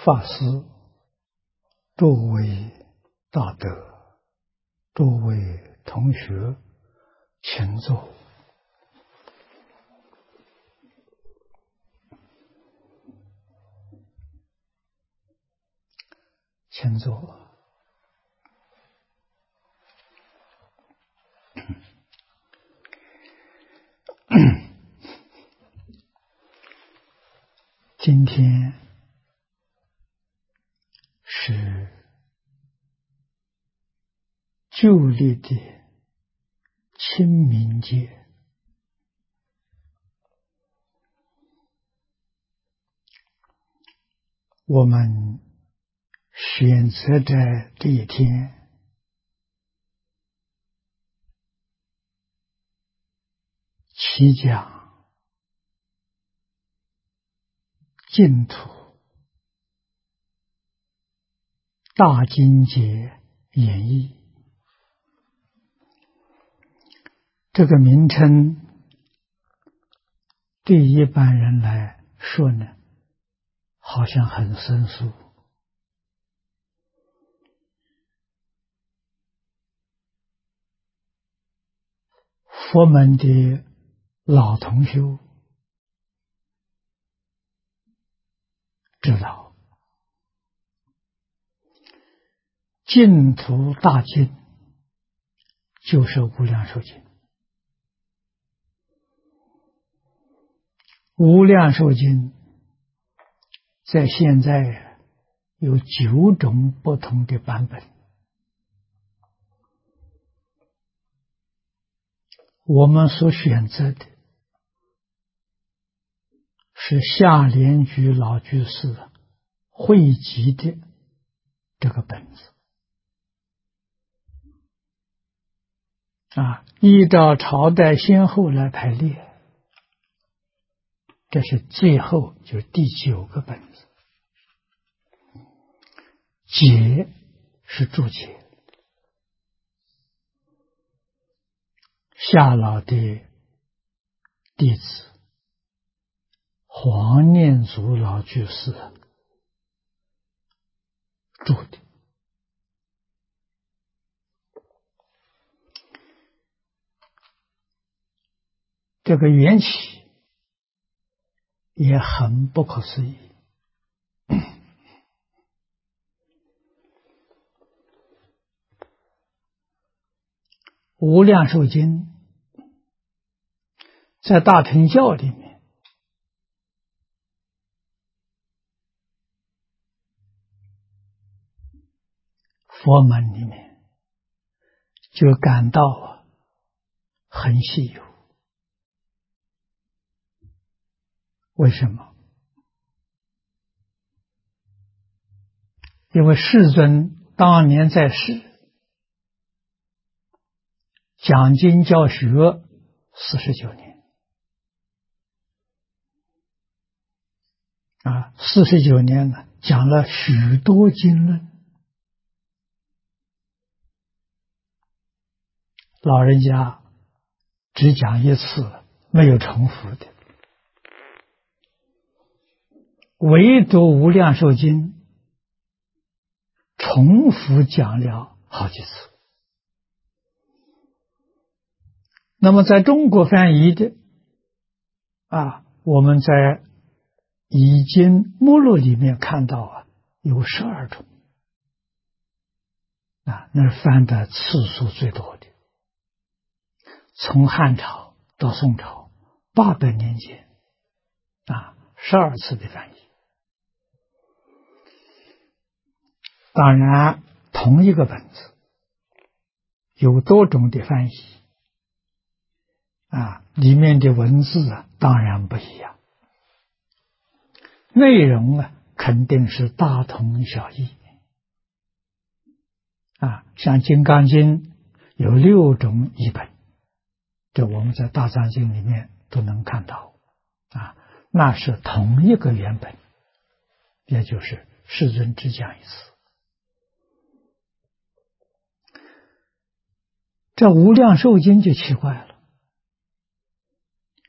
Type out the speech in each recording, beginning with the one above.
法师、诸位大德、诸位同学，请坐。请坐。今天是旧历的清明节，我们选择在这一天起讲净土大经解演义。这个名称对一般人来说呢，好像很生疏。佛门的老同修知道，净土大经就是无量寿经。无量寿经在现在有9种不同的版本，我们所选择的是下莲居老居士汇集的这个本子依照朝代先后来排列，这是最后就是第9个本子。解是注解，夏老的弟子黄念祖老居士注的。这个缘起也很不可思议。无量寿经在大乘教里面佛门里面就感到很稀有。为什么？因为世尊当年在世讲经教学49年49年呢，讲了许多经论，老人家只讲一次，没有重复的，唯独无量寿经重复讲了好几次。那么在中国翻译的我们在已经目录里面看到有12种那是翻的次数最多的。从汉朝到宋朝800年间12次的翻译。当然同一个本子有多种的翻译里面的文字当然不一样，内容肯定是大同小异像《金刚经》有6种译本，这我们在大藏经里面都能看到那是同一个原本，也就是世尊只讲一次。这无量寿经就奇怪了，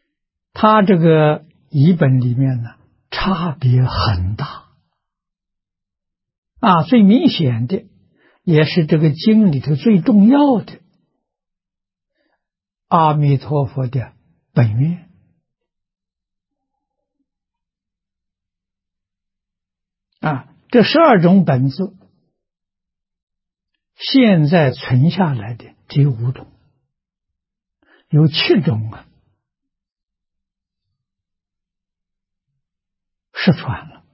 它这个译本里面呢差别很大最明显的，也是这个经里头最重要的阿弥陀佛的本愿。这12种本子，现在存下来的只有5种，有7种失传了。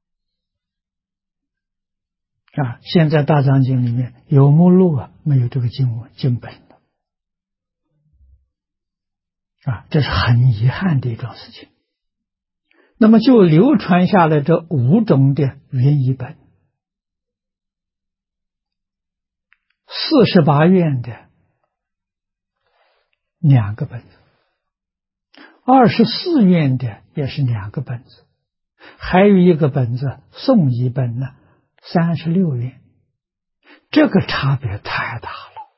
现在大藏经里面有目录没有这个经本了。这是很遗憾的一桩事情。那么就流传下来这5种的原译本，48愿的2个本子，24愿的也是2个本子，还有一个本子宋译本呢，36愿，这个差别太大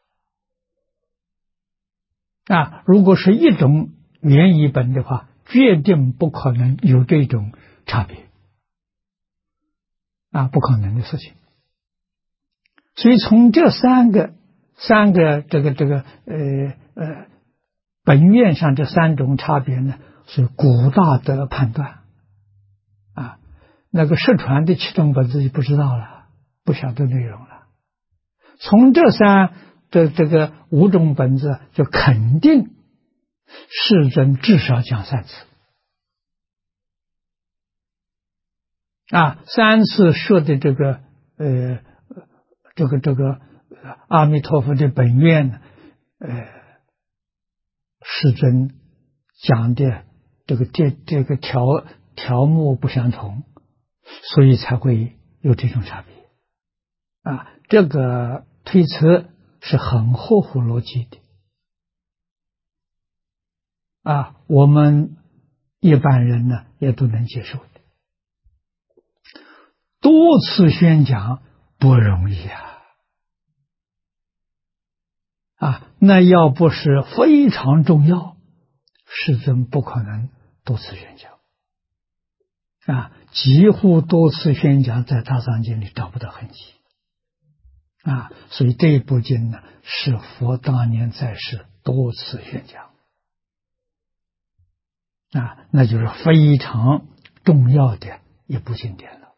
了。如果是一种原译本的话，决定不可能有这种差别，不可能的事情。所以从这三个本愿上这3种差别呢，是古大德判断。那个失传的7种本子就不知道了，不晓得内容了。从这5种本子就肯定世尊至少讲3次。3次说的这个阿弥陀佛的本愿呢，世尊讲的这个条目不相同，所以才会有这种差别。这个推测是很合乎逻辑的。我们一般人呢也都能接受的。多次宣讲不容易那要不是非常重要，世尊不可能多次宣讲。几乎多次宣讲在大藏经里找不到痕迹。所以这部经呢，是佛当年在世多次宣讲。那就是非常重要的一部经典了。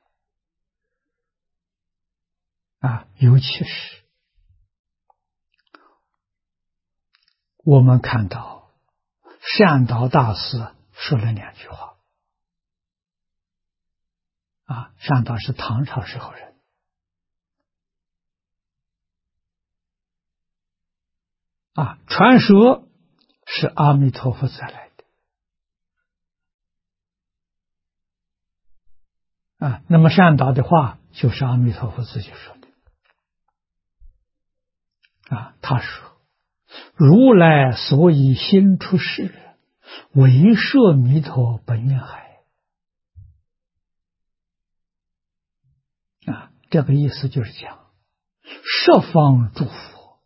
尤其是我们看到善导大师说了2句话。善导是唐朝时候人。传说是阿弥陀佛再来的。那么善导的话就是阿弥陀佛自己说的。他说：“如来所以心出世，为摄弥陀本愿海。”这个意思就是讲，十方诸佛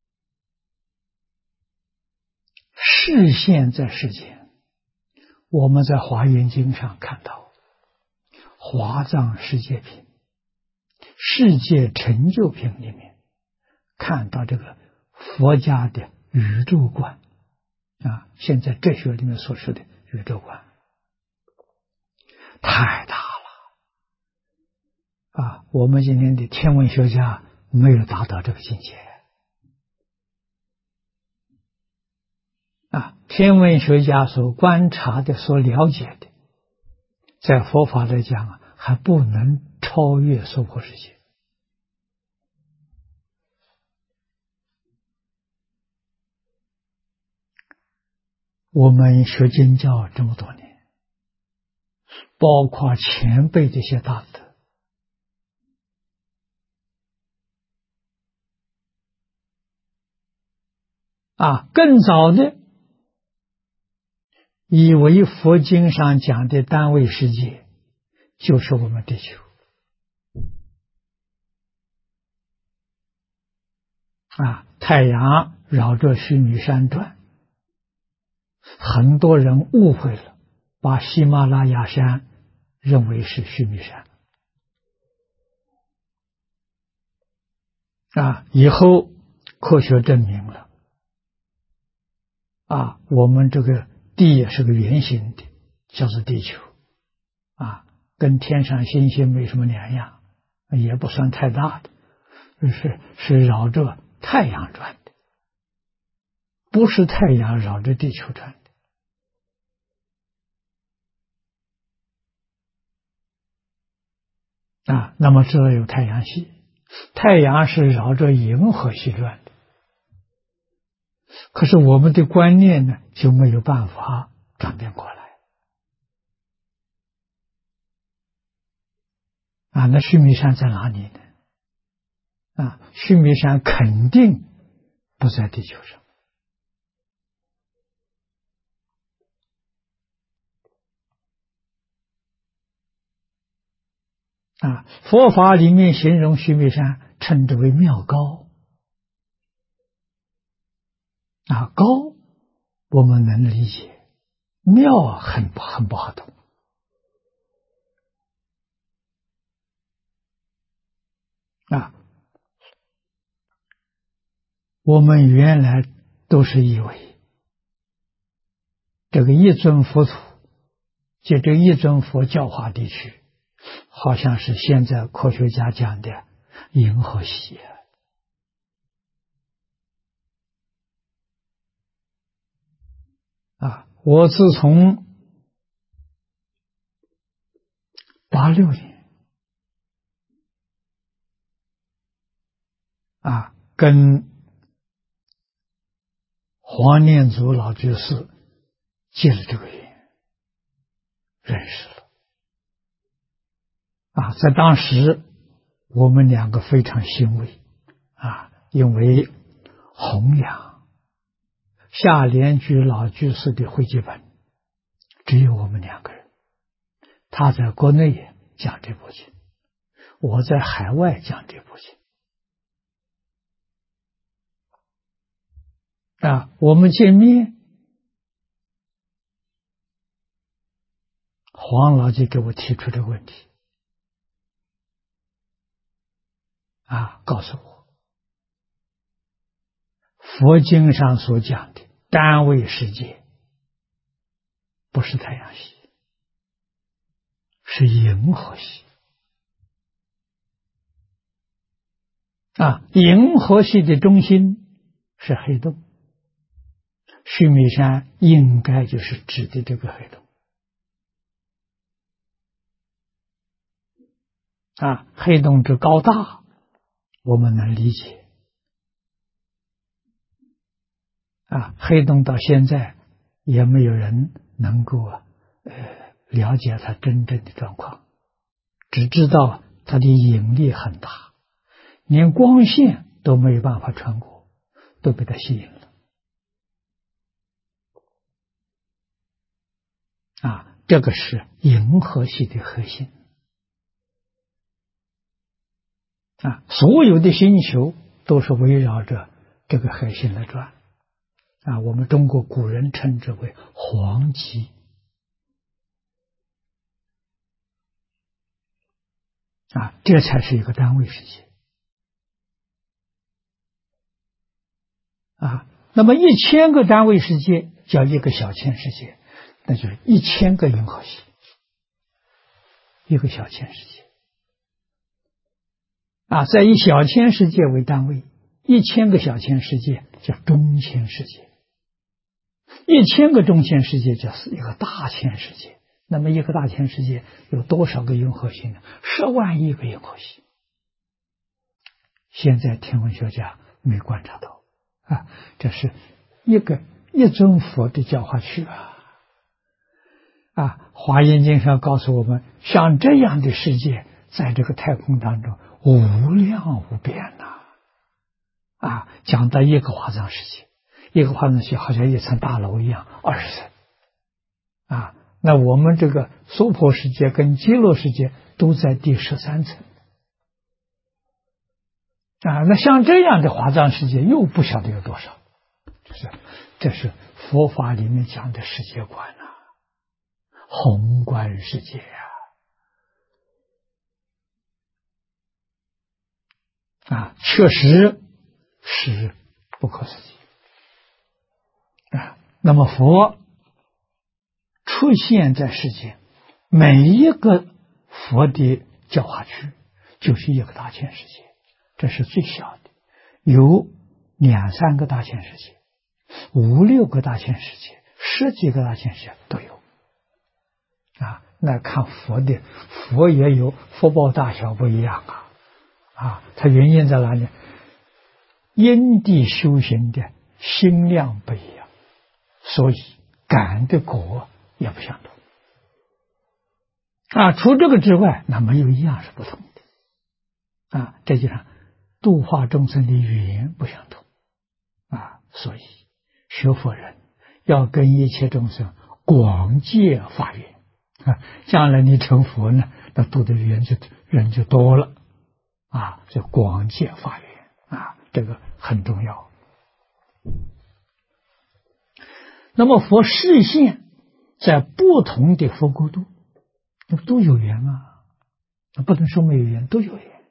示现在世间。我们在华严经上看到华藏世界品、世界成就品里面看到这个佛家的宇宙观。现在哲学里面所说的宇宙观太大了。我们今天的天文学家没有达到这个境界。天文学家所观察的、所了解的，在佛法来讲还不能超越娑婆世界。我们学经教这么多年，包括前辈这些大德，更早的以为佛经上讲的单位世界就是我们地球。太阳绕着须弥山转，很多人误会了，把喜马拉雅山认为是须弥山。 以后科学证明了我们这个地也是个圆形的，叫做地球跟天上星星没什么两样，也不算太大的，是绕着太阳转的，不是太阳绕着地球转的那么这有太阳系，太阳是绕着银河系转的，可是我们的观念呢就没有办法转变过来那须弥山在哪里呢？须弥山肯定不在地球上佛法里面形容须弥山称之为妙高高我们能理解，妙很不好懂我们原来都是以为这个一尊佛土，就这一尊佛教化地区，好像是现在科学家讲的银河系我自从86年跟黄念祖老居士结了这个缘，认识了在当时我们两个非常欣慰因为弘扬下莲居老居士的汇集本只有我们两个人，他在国内讲这部经，我在海外讲这部经我们见面，黄老就给我提出这个问题告诉我佛经上所讲的单位世界不是太阳系，是银河系银河系的中心是黑洞，须弥山应该就是指的这个黑洞黑洞之高大我们能理解黑洞到现在也没有人能够了解它真正的状况，只知道它的引力很大，连光线都没有办法穿过，都被它吸引了这个是银河系的核心所有的星球都是围绕着这个核心来转我们中国古人称之为黄极这才是一个单位世界那么1000个单位世界叫一个小千世界，那就是1000个银河系，一个小千世界在以小千世界为单位，1000个小千世界叫中千世界，1000个中千世界就是一个大千世界。那么一个大千世界有多少个银河系呢？10万亿个银河系。现在天文学家没观察到这是一尊佛的教化区华严经上告诉我们，像这样的世界在这个太空当中无量无边讲到一个华藏世界，一个华藏世界好像一层大楼一样，20层那我们这个娑婆世界跟极乐世界都在第13层那像这样的华藏世界又不晓得有多少，这是佛法里面讲的世界观宏观世界确实是不可思议那么佛出现在世间，每一个佛的教化区就是一个大千世界，这是最小的，有2、3个大千世界，5、6个大千世界，10几个大千世界都有那看佛的，佛也有福报大小不一样它原因在哪里？因地修行的心量不一样，所以感的果也不相同除这个之外，那没有一样是不同的这就上度化众生的语言不相同所以学佛人要跟一切众生广结法缘将来你成佛呢，那度的人就多了就广结法缘这个很重要。那么佛示现在不同的佛国度，都有缘不能说没有缘，都有缘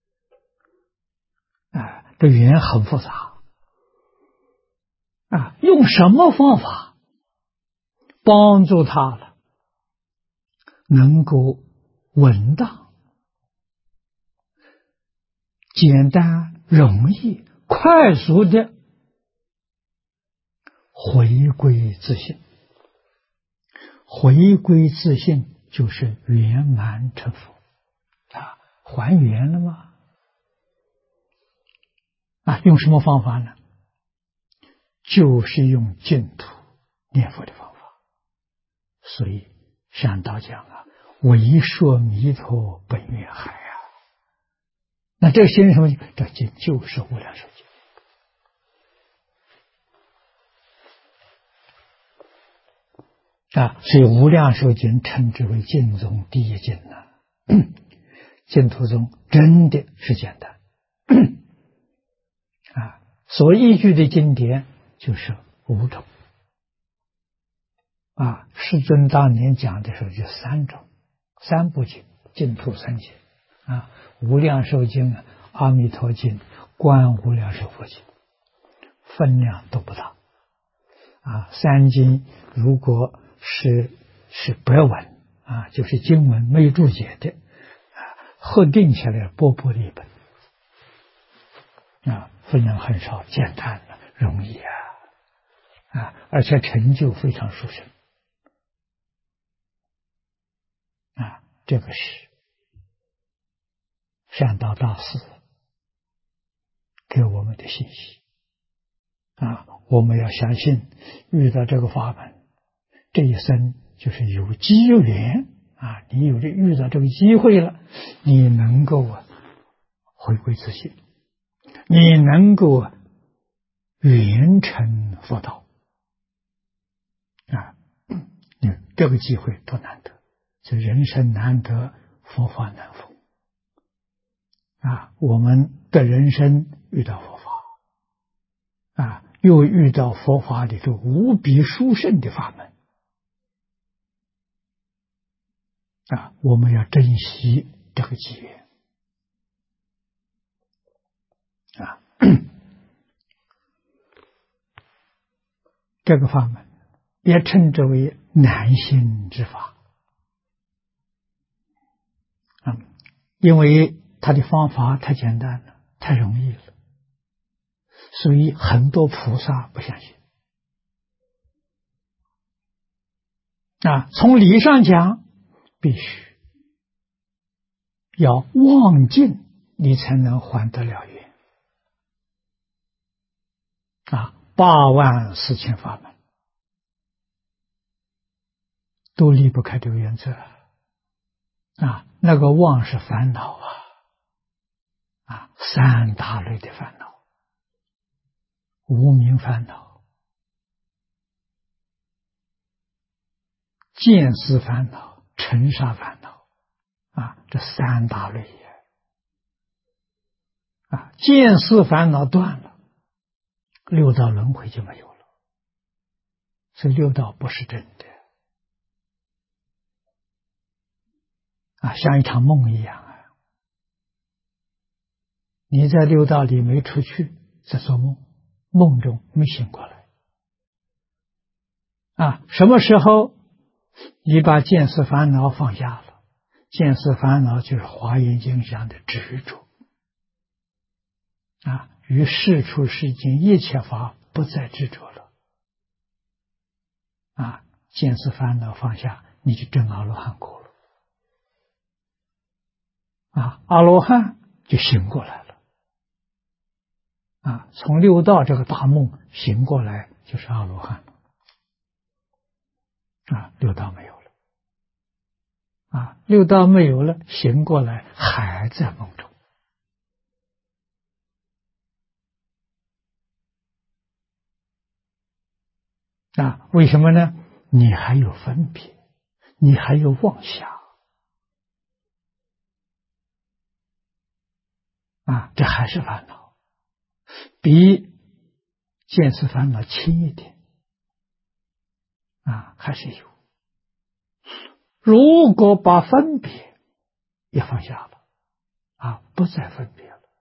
这缘很复杂用什么方法帮助他了，能够稳当、简单、容易、快速的回归自信。回归自信就是圆满成佛还原了吗？用什么方法呢？就是用净土念佛的方法。所以上道讲为说弥陀本愿海那这个心是什么？这经就是无量寿经所以无量寿经称之为经中第一经净土中真的是简单所依据的经典就是5种世尊当年讲的时候就3种，3部经，净土3经无量寿经、阿弥陀经、观无量寿佛经，分量都不大3经如果是白文就是经文没注解的合订起来薄薄的一本分量很少，简单容易而且成就非常殊胜这个是善导大师给我们的信息我们要相信遇到这个法门，这一生就是有机缘你遇到这个机会了，你能够回归自信，你能够圆成佛道这个机会多难得，这人生难得，佛法难逢我们的人生遇到佛法又遇到佛法里头无比殊胜的法门我们要珍惜这个机缘这个法门也称之为难行之法因为它的方法太简单了，太容易了，所以很多菩萨不相信从理上讲必须要忘尽，你才能还得了缘84000法门都离不开这个原则那个妄是烦恼3大类的烦恼，无明烦恼、见思烦恼、尘沙烦恼这3大类见思烦恼断了，六道轮回就没有了，所以六道不是真的像一场梦一样你在六道里没出去，在做梦，梦中没醒过来。什么时候你把见思烦恼放下了？见思烦恼就是华严经上的执着。于世出世间一切法不再执着了。见思烦恼放下，你就证阿罗汉果了。阿罗汉就醒过来了。从六道这个大梦醒过来，就是阿罗汉。六道没有了。六道没有了，醒过来还在梦中。为什么呢？你还有分别，你还有妄想。这还是烦恼，比见思烦恼轻一点。还是有。如果把分别也放下了，不再分别了，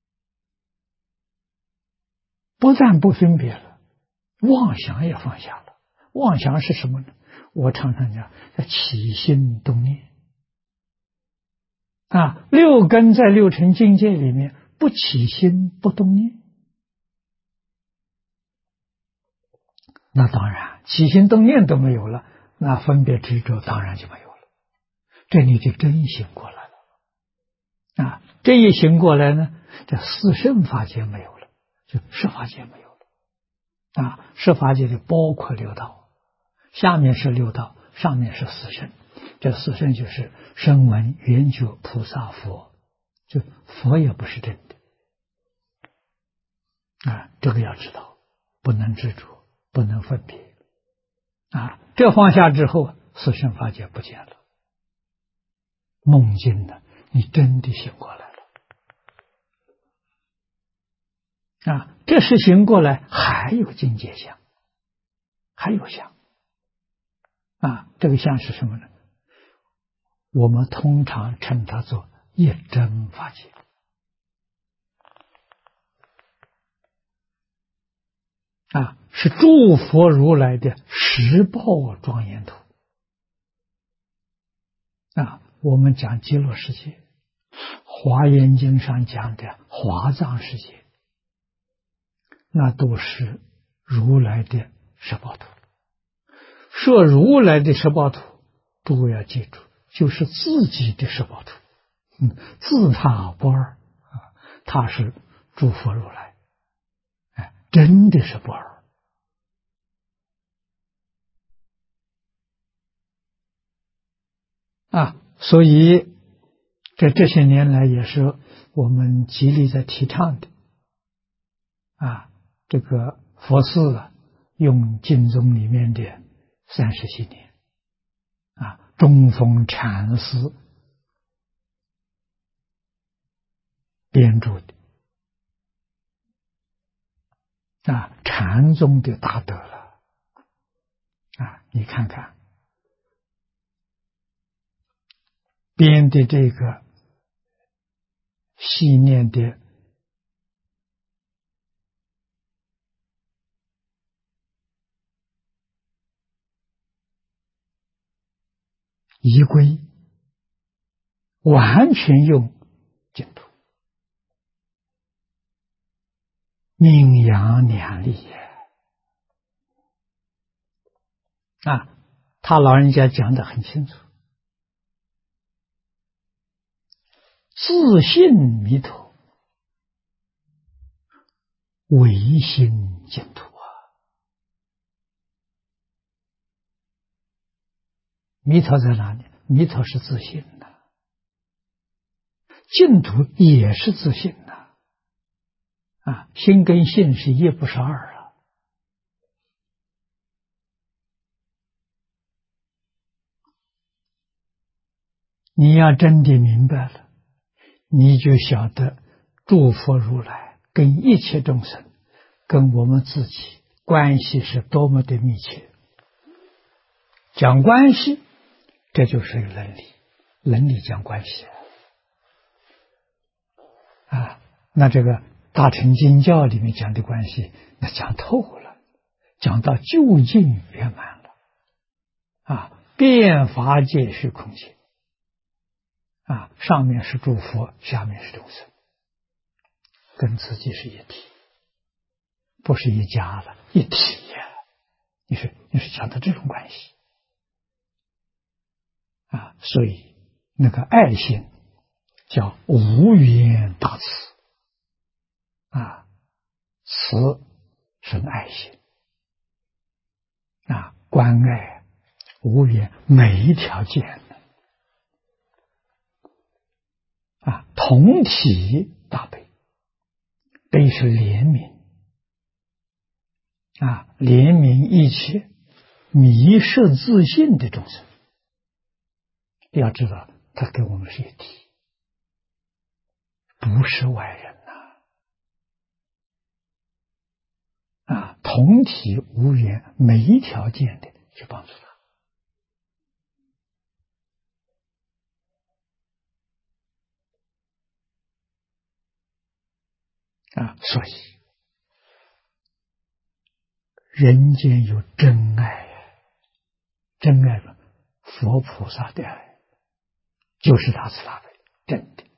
不但不分别了，妄想也放下了。妄想是什么呢？我常常讲，叫起心动念。六根在六尘境界里面不起心不动念，那当然起心动念都没有了，那分别执着当然就没有了。这你就真醒过来了。这一醒过来呢，这四圣法界没有了，就十法界没有了。十法界就包括六道，下面是六道，上面是四圣。这四圣就是声闻、缘觉、菩萨、佛，就佛也不是真的。这个要知道，不能执着，不能分别。这放下之后，四圣法界不见了。梦境呢，你真的醒过来了。这是醒过来，还有境界相，还有相。这个相是什么呢？我们通常称它做一真法界。是诸佛如来的十报庄严图。我们讲极乐世界，华严经上讲的华藏世界，那都是如来的十报图。说如来的十报图，诸位要记住，就是自己的十报图。自他不二。他是诸佛如来，真的是不二。所以这些年来也是我们极力在提倡的。这个佛寺用经宗里面的30几年，中峰禅师编著的，禅宗的大德了。你看看编的这个细念的仪规，完全用净土，名扬两利也。他老人家讲得很清楚，自信弥陀，唯心净土。弥陀在哪里？弥陀是自信的，净土也是自信的。心跟性是一不是二了。你要真的明白了，你就晓得诸佛如来跟一切众生，跟我们自己关系是多么的密切。讲关系，这就是伦理，伦理讲关系。 那这个大乘经教里面讲的关系，那讲透了，讲到究竟圆满了遍法界虚空界上面是诸佛，下面是众生，跟自己是一体，不是一家了，一体呀！你是讲的这种关系所以那个爱心叫无缘大慈慈生爱心关爱无缘每一条件同体大悲，悲是怜悯怜悯一切迷失自信的众生。要知道他跟我们是一体，不是外人同体无缘，每一条件的去帮助他所以人间有真爱真爱的佛菩萨的爱就是大慈大悲，真的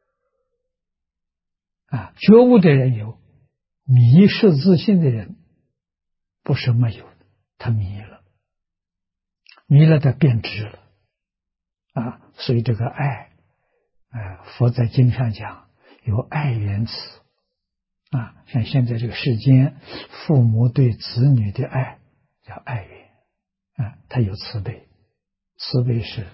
觉悟的人有，迷失自信的人不是没有，他迷了他变质了所以这个爱佛在经上讲有爱缘慈像现在这个世间父母对子女的爱叫爱缘他有慈悲，慈悲是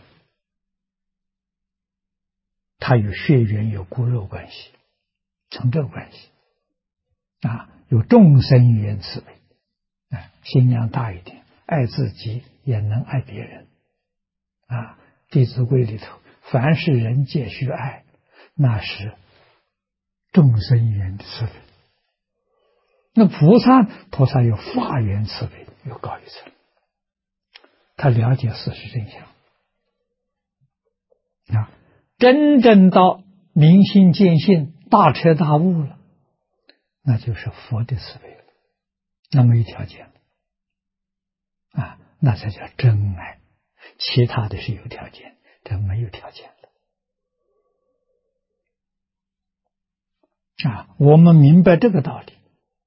他有血缘有骨肉关系，从这个关系有众生缘慈悲心量大一点，爱自己也能爱别人弟子规里头凡是人皆须爱，那是众生缘的慈悲。那菩萨有法缘慈悲，有高一层，他了解事实真相真正到明心见性大彻大悟了，那就是佛的慈悲了，那没有条件那才叫真爱，其他的是有条件，这没有条件的我们明白这个道理，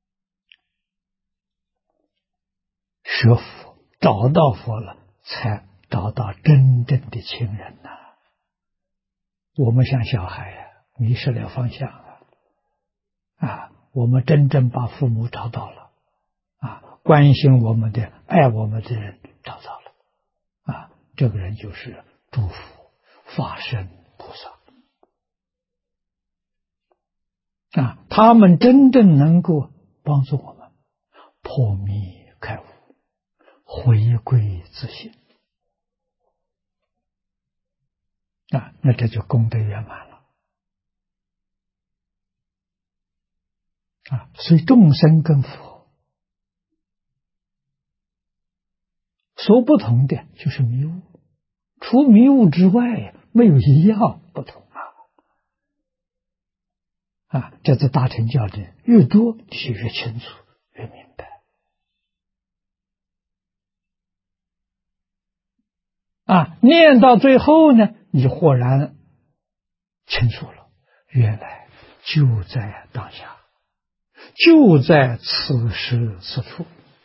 学佛找到佛了，才找到真正的亲人我们像小孩迷失了方向我们真正把父母找到了关心我们的爱我们的人找到了这个人就是诸佛法身菩萨他们真正能够帮助我们破迷开悟，回归自信那这就功德圆满了所以众生跟佛所不同的就是迷悟，除迷悟之外没有一样不同这次大乘教的越多，你就越清楚越明白念到最后呢，你豁然清楚了，原来就在当下，就在此时此处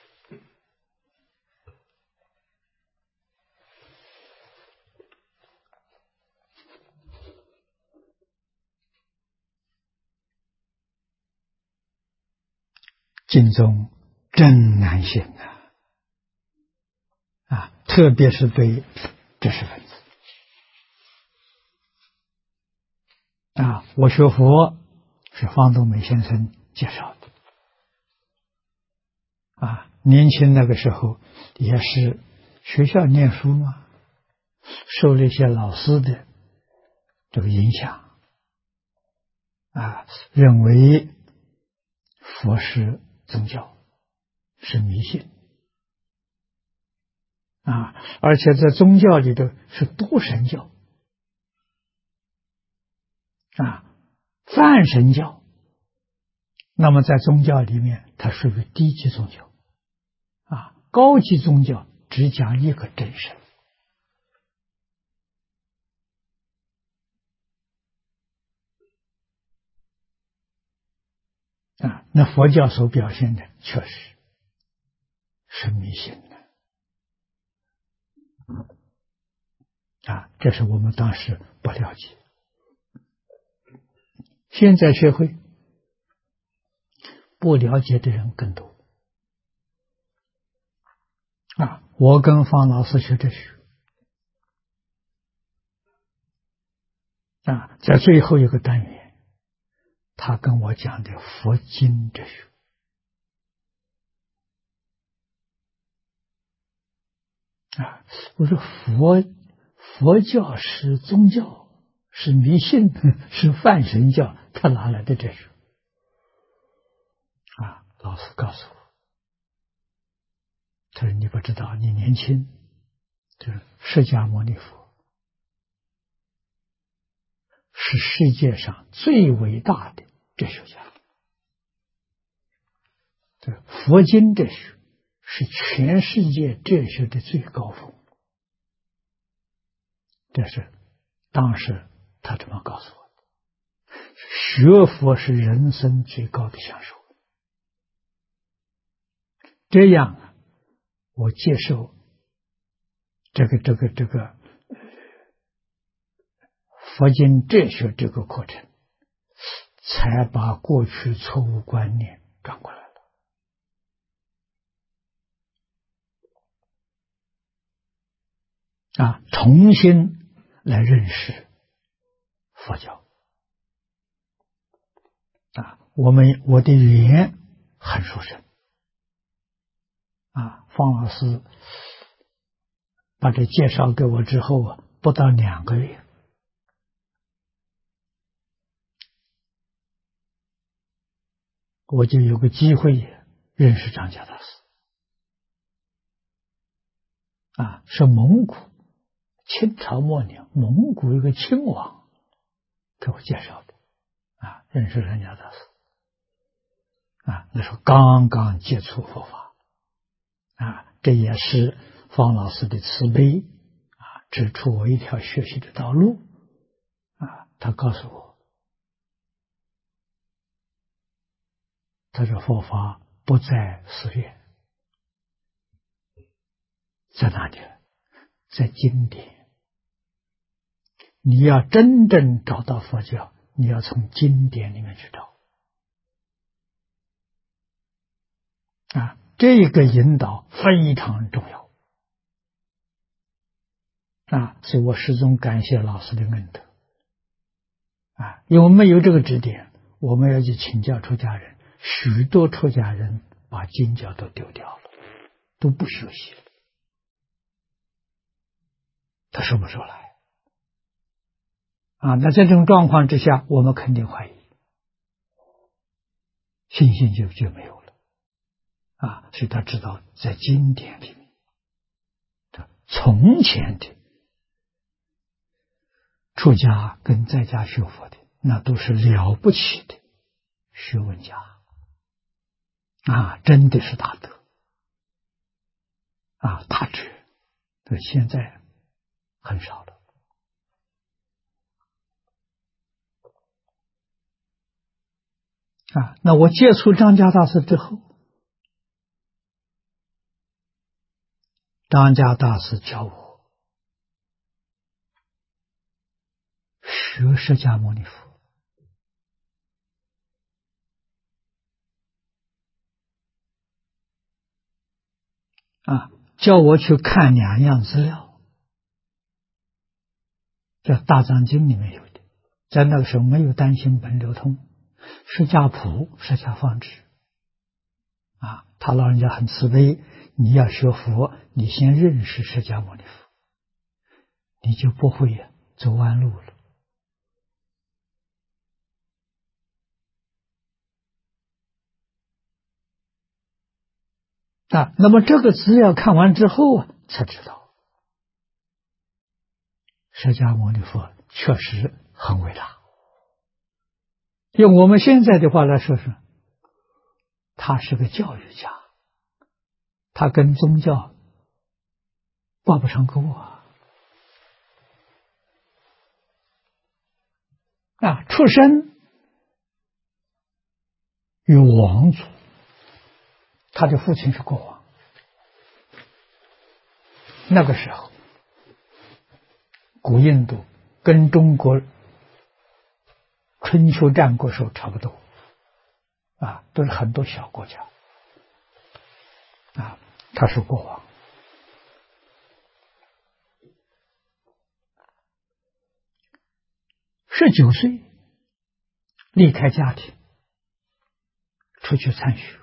经中真难行特别是对知识分子我学佛是方东美先生介绍的年轻那个时候也是学校念书嘛，受了一些老师的这个影响认为佛是宗教，是迷信而且在宗教里头是多神教泛神教那么在宗教里面，它属于低级宗教，高级宗教只讲一个真神。那佛教所表现的确实是迷信的，这是我们当时不了解。现在学会不了解的人更多。我跟方老师学哲学，在最后一个单元，他跟我讲的佛经哲学。我说佛教是宗教，是迷信，是泛神教，他哪来的哲学？老师告诉我，他说你不知道，你年轻，就是释迦牟尼佛是世界上最伟大的哲学家，佛经哲学是全世界哲学的最高峰。这是当时他这么告诉我的，学佛是人生最高的享受。这样我接受这个佛经哲学这个课程，才把过去错误观念转过来了，重新来认识佛教。我的语言很殊胜，方老师把这介绍给我之后不到2个月，我就有个机会认识张家大师。是蒙古清朝末年蒙古一个亲王给我介绍的，认识张家大师。那时候刚刚接触佛法，这也是方老师的慈悲，指出我一条学习的道路。他告诉我，他说佛法不在寺院，在哪里？在经典。你要真正找到佛教，你要从经典里面去找。这个引导非常重要。所以我始终感谢老师的恩德。因为没有这个指点，我们要去请教出家人，许多出家人把经教都丢掉了，都不学习了。他什么时候来？那在这种状况之下，我们肯定怀疑，信心就没有了。所以他知道在经典里面，从前的出家跟在家学佛的，那都是了不起的学问家，真的是大德，大智。现在很少了。那我接触张家大师之后，张家大师教我学释迦牟尼佛，叫我去看2样资料，在《大藏经》里面有的，在那个时候没有单行本流通，释迦谱、释迦方志。他老人家很慈悲，你要学佛，你先认识释迦牟尼佛，你就不会走弯路了。那么这个资料看完之后才知道，释迦牟尼佛确实很伟大。用我们现在的话来说是， 他是个教育家，他跟宗教挂不上钩出身于王族，他的父亲是国王。那个时候，古印度跟中国春秋战国时候差不多都是很多小国家他是国王。19岁离开家庭，出去参学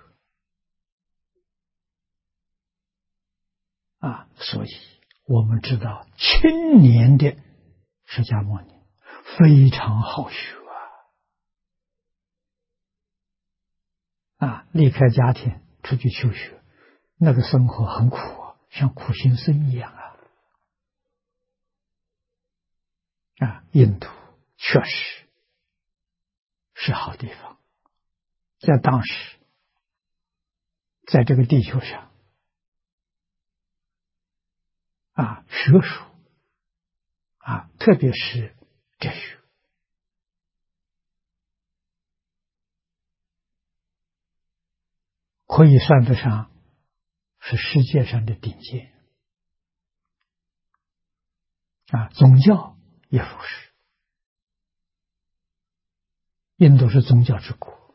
所以我们知道青年的释迦牟尼非常好学离开家庭出去求学，那个生活很苦像苦行僧一样印度确实是好地方，在当时，在这个地球上学术特别是哲学可以算得上是世界上的顶尖宗教也如是。印度是宗教之国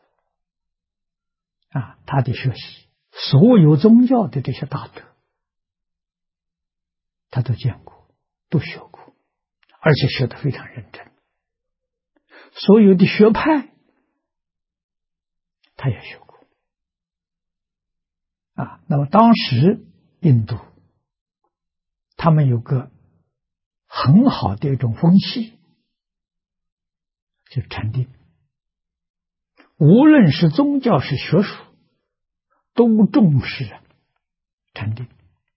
他的学习所有宗教的这些大德他都见过，都学过，而且学得非常认真。所有的学派他也学过那么当时印度他们有个很好的一种风气，就是禅定。无论是宗教是学术，都重视禅定。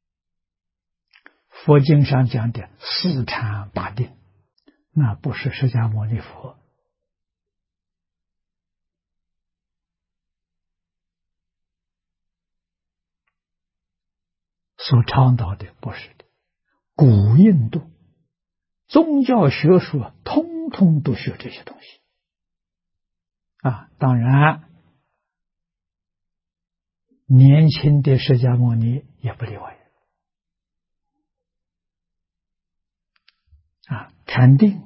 佛经上讲的四禅八定，那不是释迦牟尼佛所倡导的，不是的。古印度宗教学术通通都学这些东西当然年轻的释迦牟尼也不例外禅定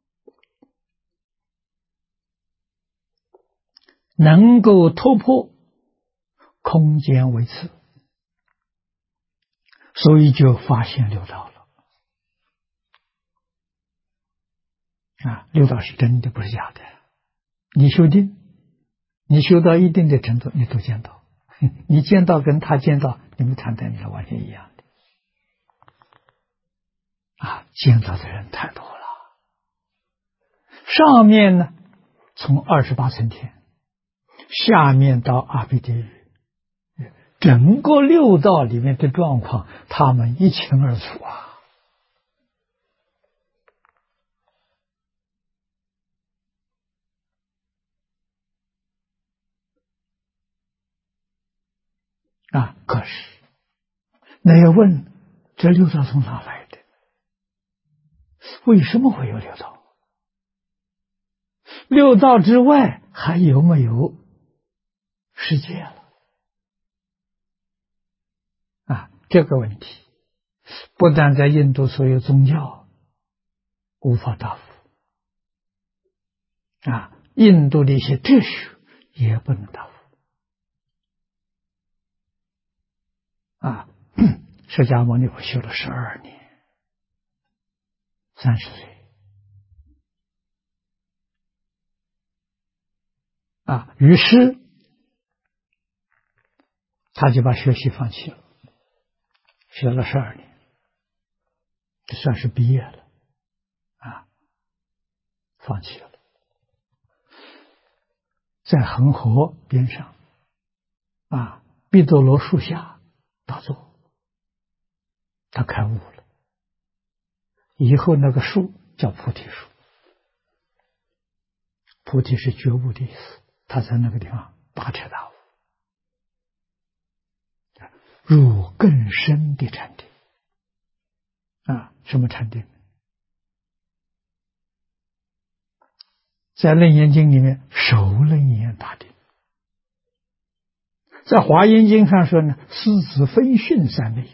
能够突破空间维次，所以就发现六道了六道是真的，不是假的。你修定，你修到一定的程度，你都见到。你见到跟他见到，你们谈谈，你是完全一样的见到的人太多了。上面呢，从28层天，下面到阿鼻地狱，整个六道里面的状况，他们一清二楚可是那要问这六道从哪来的？为什么会有六道？六道之外还有没有世界了？这个问题不但在印度所有宗教无法答复印度的一些哲学也不能答复释迦牟尼佛修了12年，30岁于是他就把学习放弃了，学了12年，这算是毕业了放弃了。在恒河边上毕多罗树下打坐，他开悟了。以后那个树叫菩提树，菩提是觉悟的意思，他在那个地方大彻大悟入更深的禅定。什么禅定？在楞严经里面，首楞严大定。在华严经上说呢，四子分训三昧。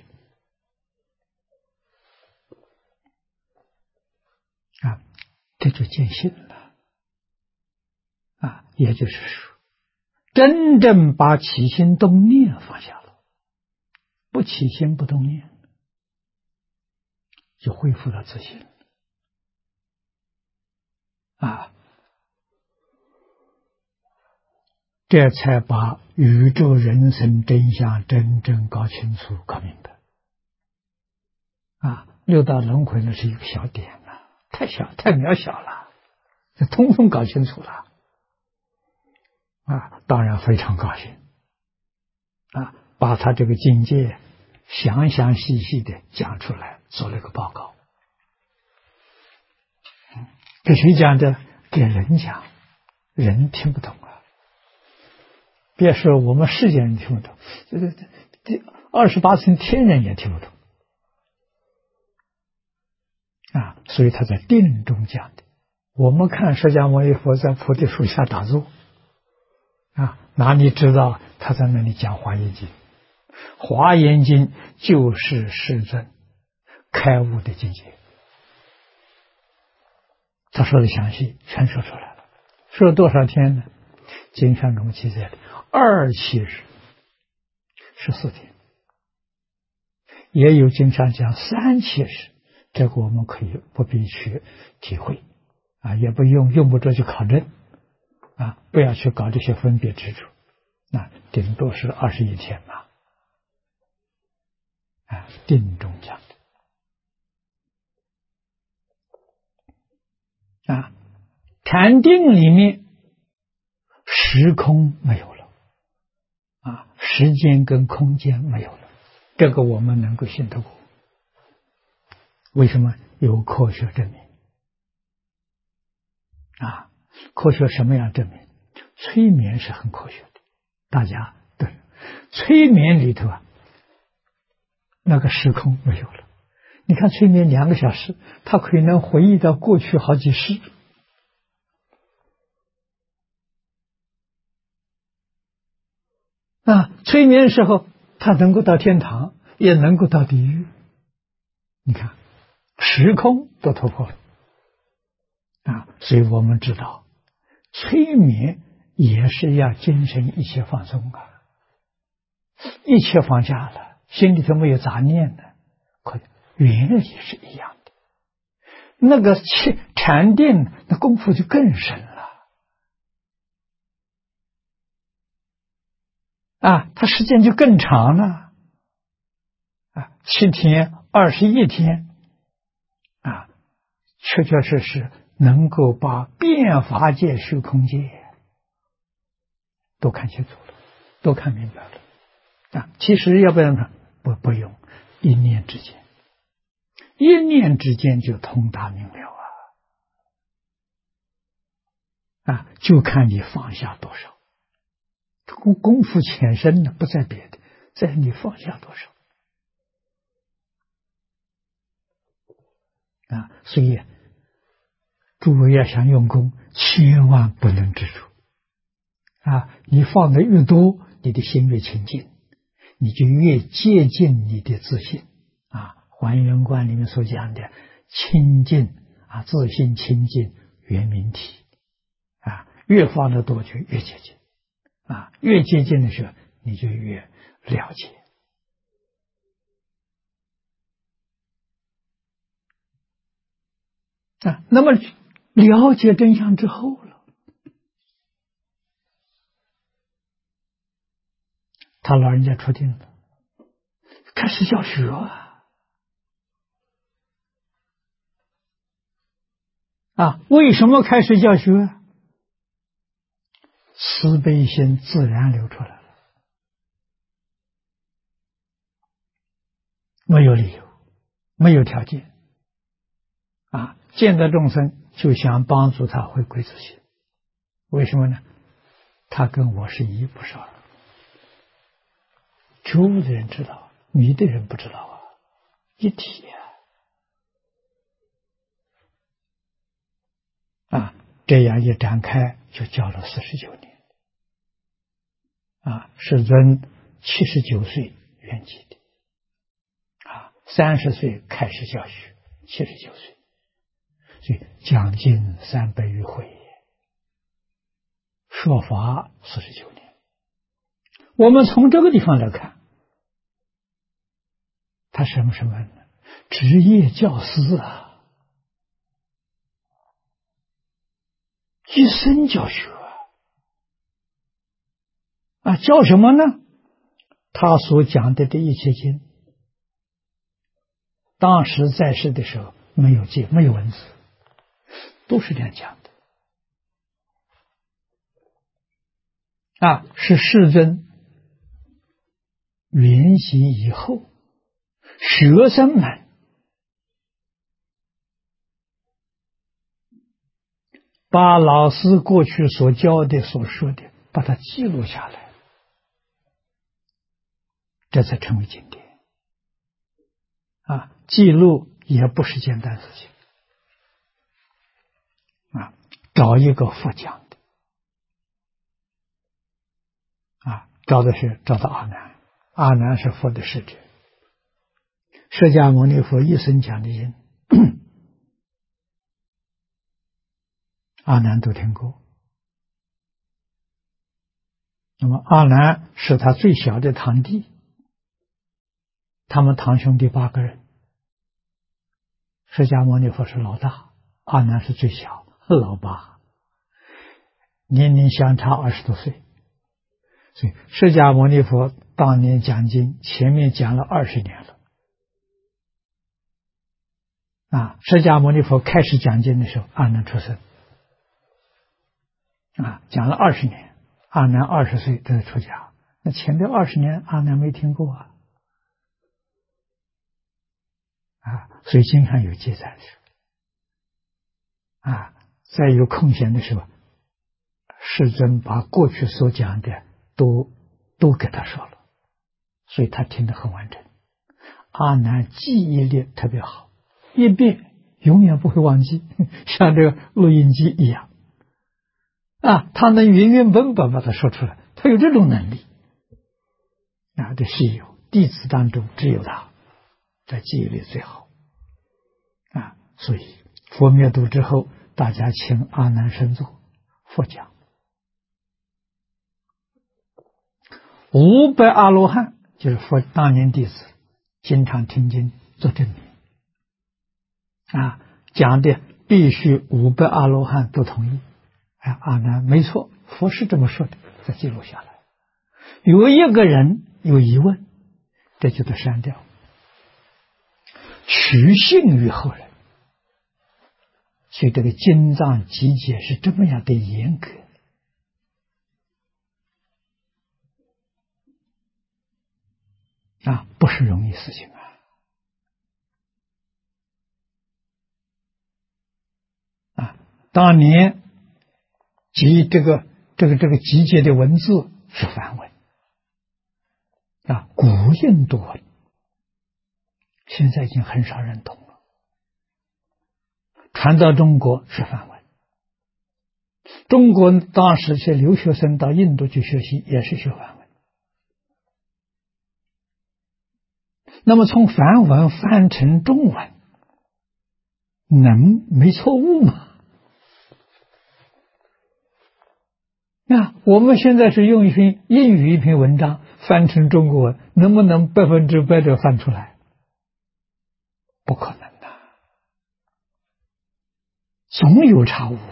这就见性了。也就是说，真正把起心动念放下了，不起心不动念，就恢复了自信。这才把宇宙人生真相真正搞清楚、搞明白。六道轮回呢是一个小点太小、太渺小了，这通通搞清楚了。当然非常高兴。把他这个境界详详细细的讲出来，做了个报告。给谁讲的？给人讲，人听不懂别说我们世间人听不懂，这28层天人也听不懂。所以他在定中讲的。我们看释迦牟尼佛在菩提树下打坐，哪里知道他在那里讲华严经？华严经就是世尊开悟的境界。他说的详细，全说出来了。说了多少天呢？经上给我们记载的27日14天，也有经上讲37日，这个我们可以不必去体会也不用不着去考证不要去搞这些分别执着，顶多是21天嘛。定中讲的禅定里面时空没有了时间跟空间没有了，这个我们能够信得过。为什么？有科学证明科学什么样证明？催眠是很科学的，大家对催眠里头那个时空没有了。你看催眠2个小时，他可以能回忆到过去好几世。催眠的时候，他能够到天堂，也能够到地狱。你看，时空都突破了所以我们知道，催眠也是要精神一切放松一切放下了，心里头没有杂念的，可原理是一样的。那个禅定，那功夫就更深了它时间就更长了7天、21天确确实实能够把变法界、虚空界都看清楚了，都看明白了其实要不然不用，一念之间，一念之间就通达明了就看你放下多少。功夫浅深的不在别的，在你放下多少所以诸位要想用功，千万不能执着你放的越多，你的心越清净，你就越接近你的自信还原观里面所讲的清净自信清净圆明体越放的多就越接近越接近的时候你就越了解那么了解真相之后了，他老人家出定了，开始教学为什么开始教学？慈悲心自然流出来了，没有理由，没有条件见到众生就想帮助他回归自信。为什么呢？他跟我是一不是二，觉悟的人知道迷的人不知道啊，一体这样一展开就教了49年世尊79岁圆寂的30岁开始教学，79岁，所以将近300余回，说法49年。我们从这个地方来看，他什么呢？职业教师一生教学教什么呢？他所讲的这一切经，当时在世的时候没有记，没有文字，都是这样讲的是世尊圆寂以后，学生们把老师过去所教的、所说的，把它记录下来，这才成为经典记录也不是简单事情找一个佛讲的找到阿难，阿难是佛的使者，释迦牟尼佛一生讲的经阿难都听过。那么阿难是他最小的堂弟，他们堂兄弟8个人，释迦牟尼佛是老大，阿难是最小，老八，年龄相差20多岁。所以释迦牟尼佛当年讲经，前面讲了20年了释迦牟尼佛开始讲经的时候，阿难出生讲了20年，阿难20岁这是出家，那前面20年阿难没听过所以经上有记载的在有空闲的时候，世尊把过去所讲的都给他说了，所以他听得很完整。阿难记忆力特别好，一遍永远不会忘记，像这个录音机一样他能原原本本把它说出来，他有这种能力这稀有，弟子当中只有他这记忆力最好所以佛灭度之后，大家请阿难生座佛讲500阿罗汉，就是佛当年弟子，经常听经做证明讲的必须500阿罗汉都同意阿难没错，佛是这么说的，再记录下来。有一个人有疑问，这就得删掉，取信于后人。所以这个经藏集解是这么样的严格不是容易事情当年集这个集结的文字是梵文古印度文，现在已经很少人懂了。传到中国是梵文，中国当时些留学生到印度去学习也是学梵文。那么从梵文翻成中文，能没错误吗？我们现在是用一篇英语一篇文章翻成中国文，能不能100%的翻出来？不可能的，总有差误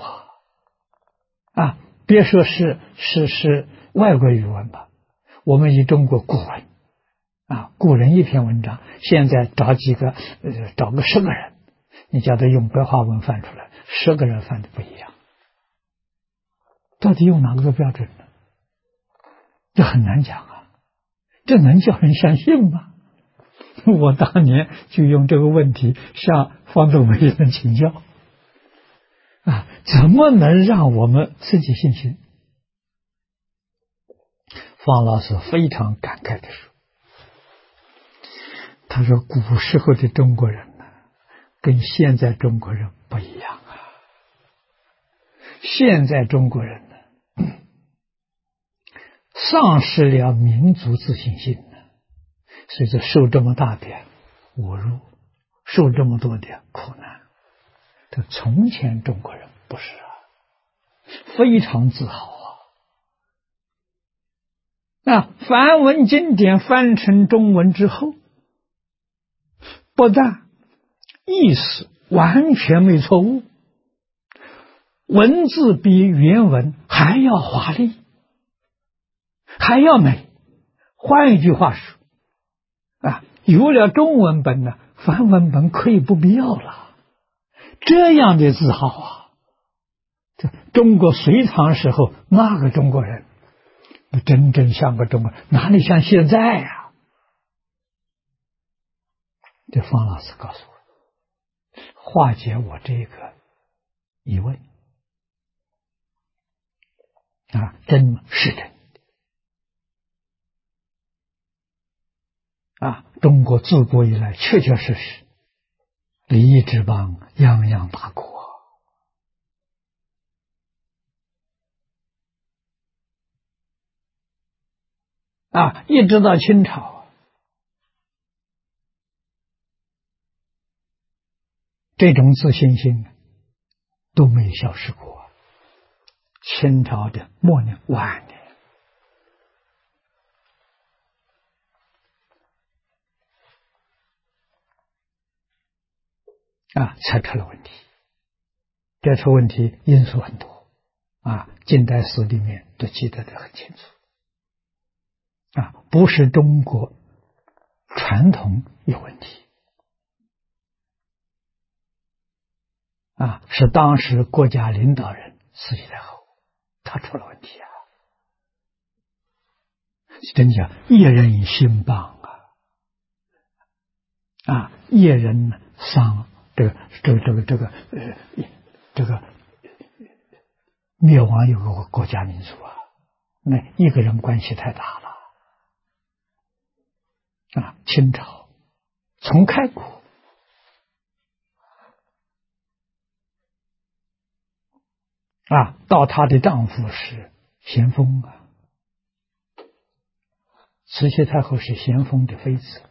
别说是外国语文吧，我们以中国古文古人一篇文章，现在找个10个人，你叫他用白话文翻出来，10个人翻的不一样，到底用哪个标准呢？这很难讲这能叫人相信吗？我当年就用这个问题向方东梅人请教怎么能让我们自己信心？方老师非常感慨地说， 他说古时候的中国人呢，跟现在中国人不一样啊。现在中国人呢，丧失了民族自信心呢，所以说受这么大的侮辱，受这么多的苦难。这从前中国人不是啊，非常自豪啊！梵文经典翻成中文之后，不但意思完全没错误，文字比原文还要华丽，还要美。换一句话说啊，有了中文本呢，梵文本可以不必要了。这样的自豪啊！这中国隋唐时候那个中国人，真正像个中国人，哪里像现在呀？这方老师告诉我，化解我这个疑问啊，真是真啊！中国自古以来确确实实礼仪之邦，泱泱大国啊，一直到清朝，这种自信心都没有消失过。清朝的末年晚年啊，才出了问题。这出问题因素很多啊，近代史里面都记得得很清楚啊，不是中国传统有问题啊，是当时国家领导人慈禧太后他出了问题啊。真讲一人兴邦啊，一人伤这个灭亡有个国家民族啊，那一个人关系太大了啊。清朝从开国啊，到她的丈夫是咸丰啊，慈禧太后是咸丰的妃子，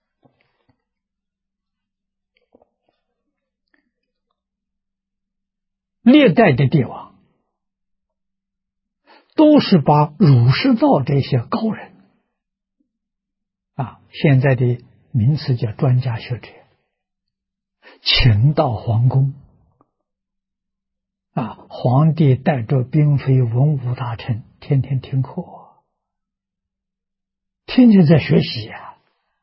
历代的帝王都是把儒释道这些高人啊，现在的名词叫专家学者，请到皇宫啊，皇帝带着嫔妃文武大臣天天听课，天天在学习啊。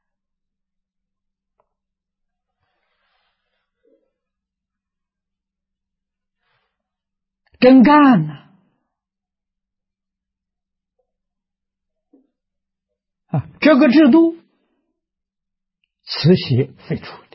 真干呢啊！这个制度慈禧废除的，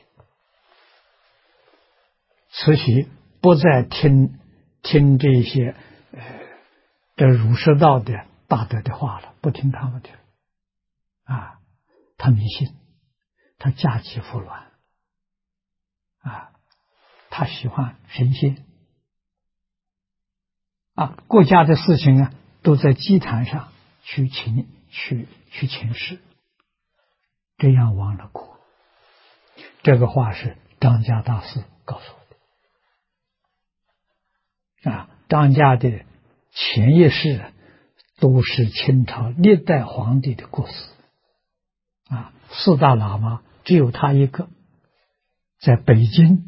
慈禧不再听这些这儒释道的大德的话了，不听他们的啊，他迷信，他嫁妻服卵啊，他喜欢神仙啊，国家的事情啊，都在祭坛上去请示，这样亡了国。这个话是张家大师告诉我的啊，张家的前一世都是清朝历代皇帝的过失啊，四大喇嘛只有他一个在北京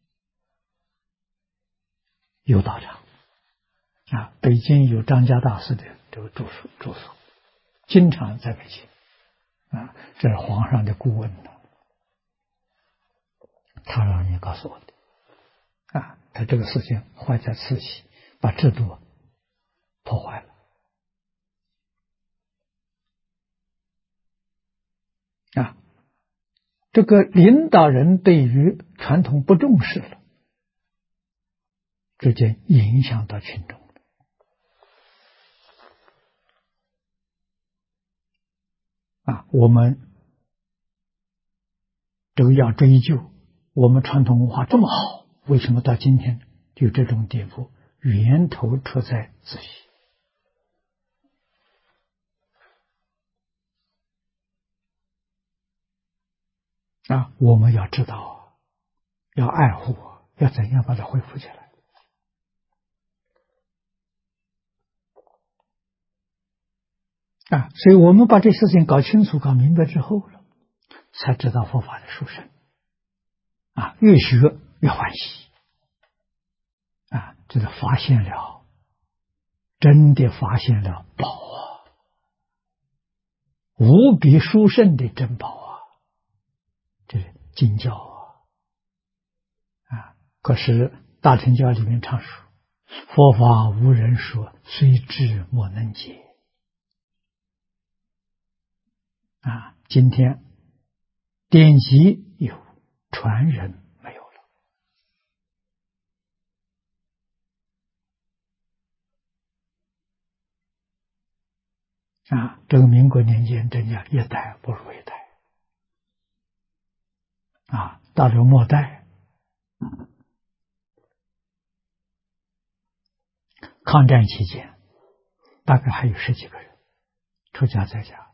有道场啊，北京有张家大师的这个住所，经常在北京啊，这是皇上的顾问呢，他让你告诉我的啊，他这个事情坏在慈禧，把制度破坏了啊，这个领导人对于传统不重视了，直接影响到群众啊。我们这个要追究，我们传统文化这么好，为什么到今天就这种地步？源头出在自己。我们要知道，要爱护，要怎样把它恢复起来。所以我们把这事情搞清楚、搞明白之后了，才知道佛法的殊胜。越学越欢喜。这个发现了，真的发现了宝无比殊胜的珍宝这是经教可是大乘教里面常说，佛法无人说，虽智莫能解。今天典籍有，传人没有了。这个民国年间真叫一代不如一代。到了末代，抗战期间，大概还有10几个人出家在家。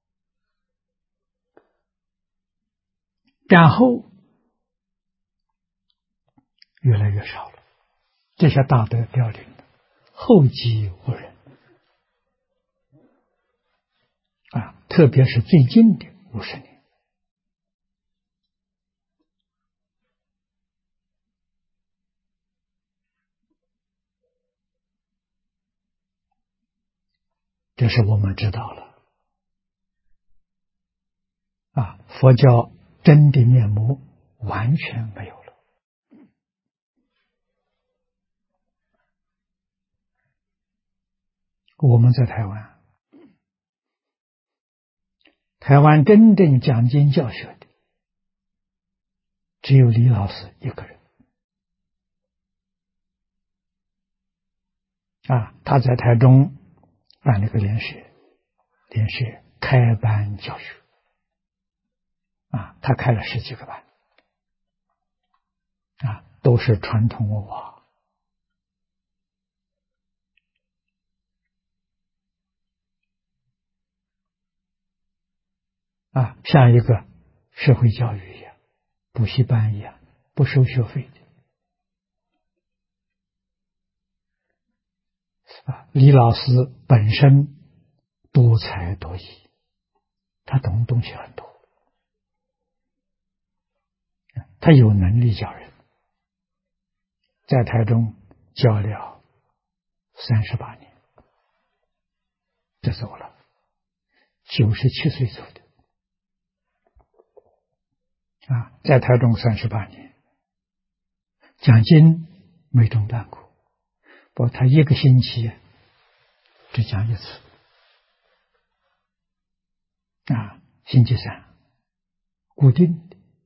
战后越来越少了，这些大德凋零了，后继无人。特别是最近的50年，这是我们知道了佛教真的面目完全没有了。我们在台湾真正讲经教学的只有李老师一个人他在台中办了个联社开班教学他开了10几个班都是传统文化像一个社会教育一样，补习班一样，不收学费的。李老师本身多才多艺，他懂东西很多，他有能力教人，在台中教了38年，这走了，97岁走的。在台中38年，讲经没中断过，不过他一个星期只讲一次星期三，固定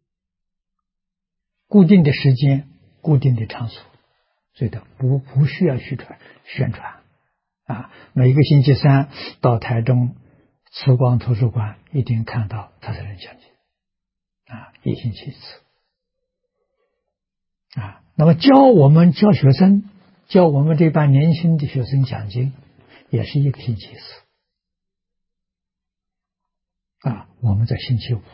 的时间，固定的场所，所以他不需要宣传每个星期三到台中慈光图书馆一定看到他在那讲经一星期一次那么教学生，教我们这班年轻的学生讲经，也是一个星期一次我们在星期五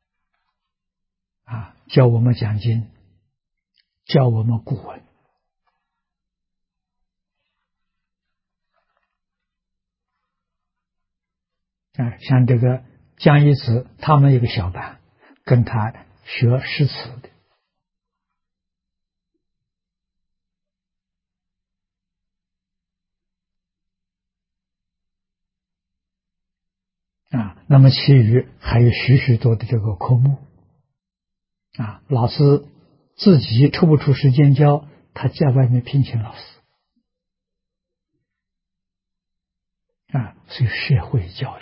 教我们讲经，教我们古文像这个江一慈他们一个小班跟他学诗词的那么其余还有许许多的这个科目老师自己抽不出时间教，他在外面聘请老师所以社会教育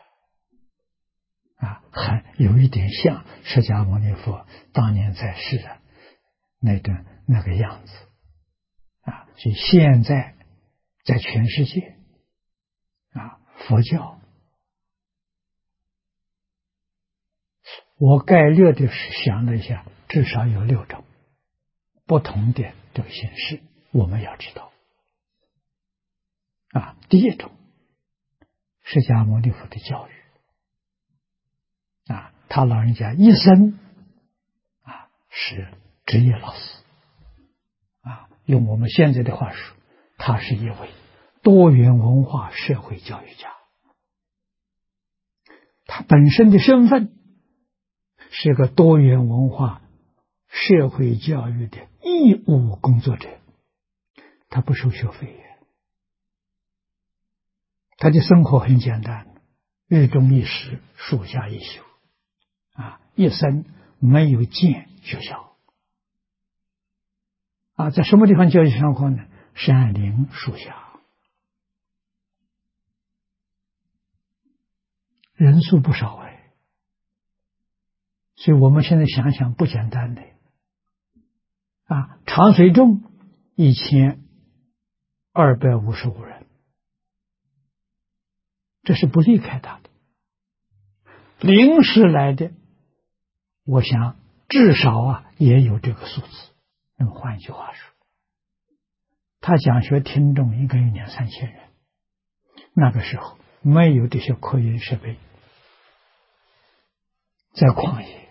还有一点像释迦牟尼佛当年在世那个样子所以现在在全世界佛教我概略的想了一下，至少有6种不同的这个形式，我们要知道。第一种，释迦牟尼佛的教育。他老人家一生是职业老师。用我们现在的话说，他是一位多元文化社会教育家。他本身的身份是个多元文化社会教育的义务工作者，他不收学费。他的生活很简单，日中一食，树下一宿，一生没有见学校。在什么地方教育生活呢？山林树下，人数不少所以我们现在想想不简单的。长水众1255人，这是不离开他的。临时来的，我想至少也有这个数字。那么换一句话说，他讲学听众应该有2-3千人。那个时候没有这些扩音设备，在旷野，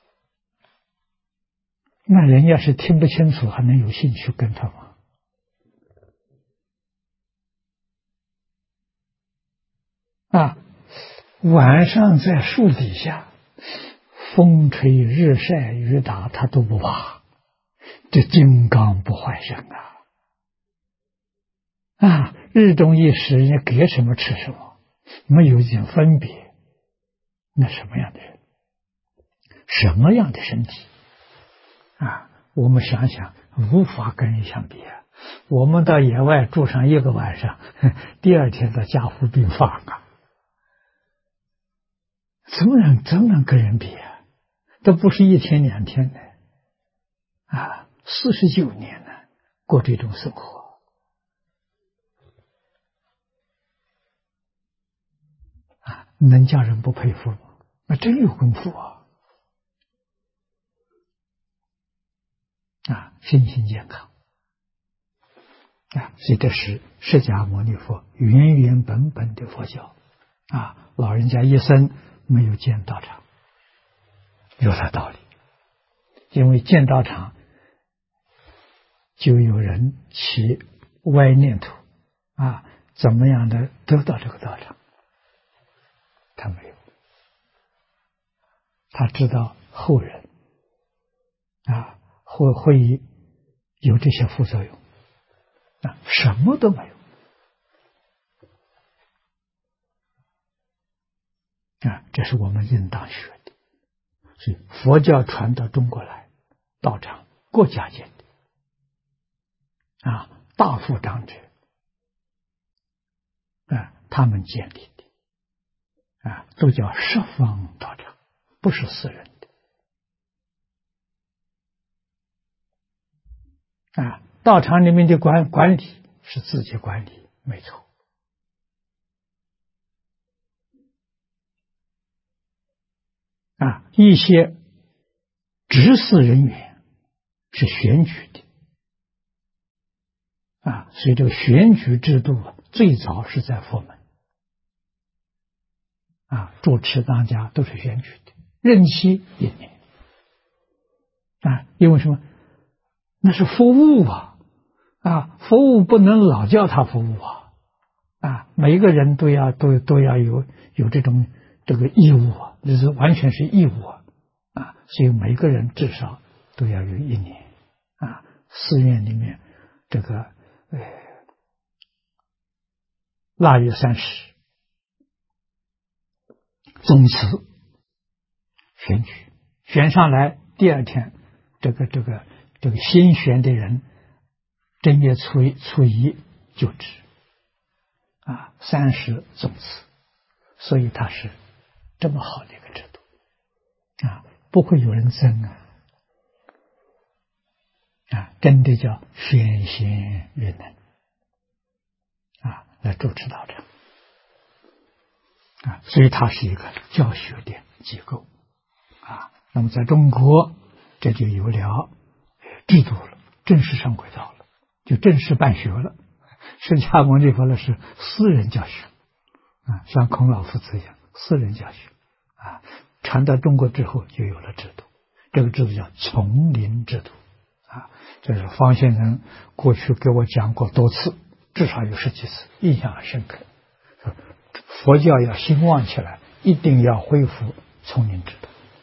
那人家是听不清楚，还能有兴趣跟他吗？晚上在树底下，风吹日晒雨打，他都不怕，这金刚不坏身日中一食，人家给什么吃什么，没有一点分别。那什么样的人，什么样的身体我们想想，无法跟人相比。我们到野外住上1个晚上，第2天到加护病房怎么能跟人比这不是1天2天的49年呢，过这种生活能叫人不佩服吗？那真有功夫身心健康所以这是释迦牟尼佛原原本本的佛教老人家一生没有建道场，有他道理。因为建道场就有人起歪念头怎么样的得到这个道场，他没有。他知道后人会有这些副作用什么都没有这是我们应当学的。所以佛教传到中国来，道场国家建的大富长者他们建立的都叫十方道场，不是私人的道场里面的管理是自己管理，没错一些执事人员是选举的所以这个选举制度最早是在佛门主持当家都是选举的，任期1年因为什么？那是服务服务不能老叫他服务每一个人都要有这个义务这是完全是义务所以每个人至少都要有1年寺院里面这个腊月30宗祠选举，选上来第2天这个新选的人正月初一就职30宗祠，所以它是这么好的一个制度不会有人争真的叫选贤与能来主持道场所以它是一个教学的机构那么在中国，这就有了制度了，正式上轨道了，就正式办学了。释迦牟尼佛呢是私人教学像孔老夫子一样私人教学传到中国之后就有了制度，这个制度叫丛林制度这是方先生过去给我讲过多次，至少有10几次，印象很深刻。佛教要兴旺起来，一定要恢复丛林制度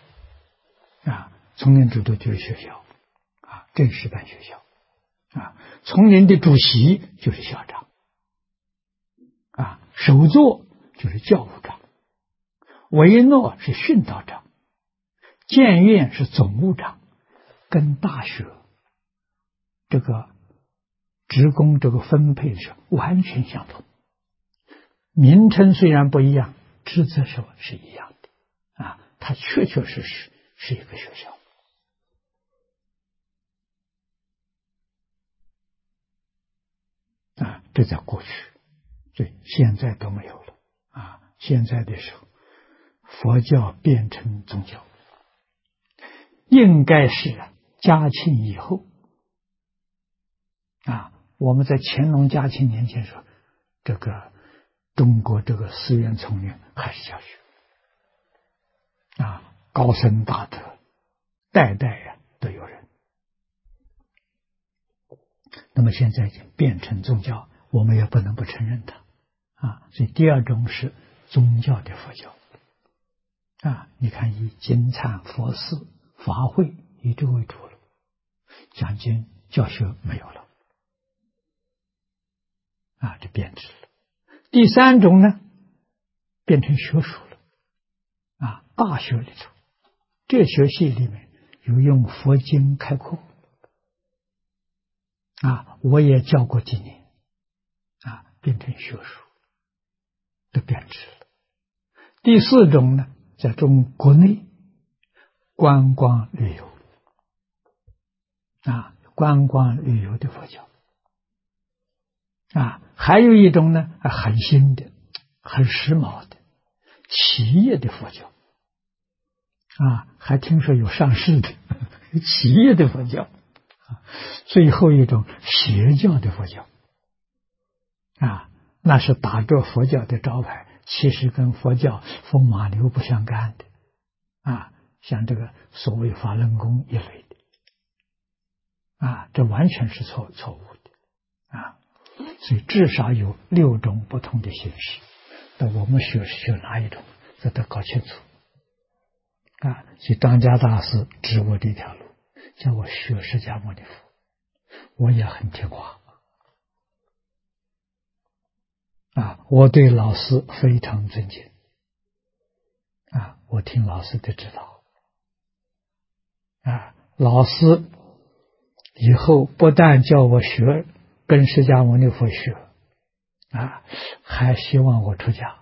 丛林制度就是学校正式办学校丛林的主席就是校长首座就是教务长，维诺是训导长，监院是总务长，跟大学这个职工这个分配是完全相同，名称虽然不一样，职责是一样的它确确实实是一个学校这在过去，对，现在都没有了现在的时候，佛教变成宗教，应该是嘉庆以后我们在乾隆嘉庆年间说，这个中国这个寺院丛林还是教学高僧大德代代都有人。那么现在已经变成宗教，我们也不能不承认它所以第二种是宗教的佛教你看以经忏佛寺法会以这为主了，讲经教学没有了就变质了。第三种呢，变成学术了大学里头，这学系里面有用佛经开课我也教过几年变成学术，都变质了。第四种呢，在中国内观光旅游观光旅游的佛教还有一种呢很新的很时髦的企业的佛教还听说有上市的企业的佛教最后一种邪教的佛教那是打着佛教的招牌，其实跟佛教风马牛不相干的像这个所谓法轮功一类的这完全是错误的所以至少有6种不同的形式，那我们学哪一种，这得搞清楚所以张家大师指我这条路，叫我学释迦牟尼佛，我也很听话我对老师非常尊敬我听老师的指导老师以后不但叫我学跟释迦牟尼佛学还希望我出家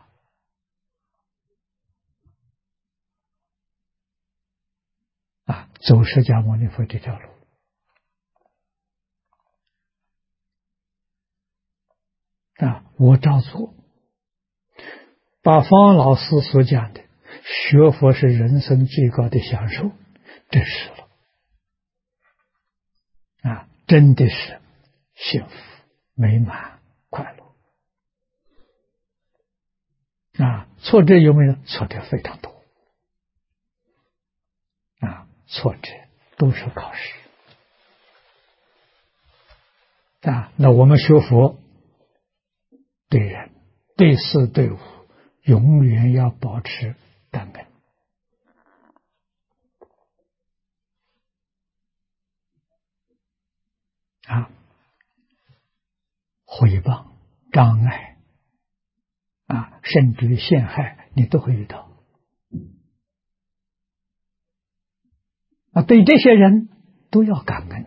走释迦牟尼佛这条路我照做，把方老师所讲的学佛是人生最高的享受证实了真的是幸福美满快乐挫折有没有？挫折非常多挫折都是考试那我们学佛对人对事对物永远要保持感恩毁谤障碍甚至于陷害你都会遇到对这些人都要感恩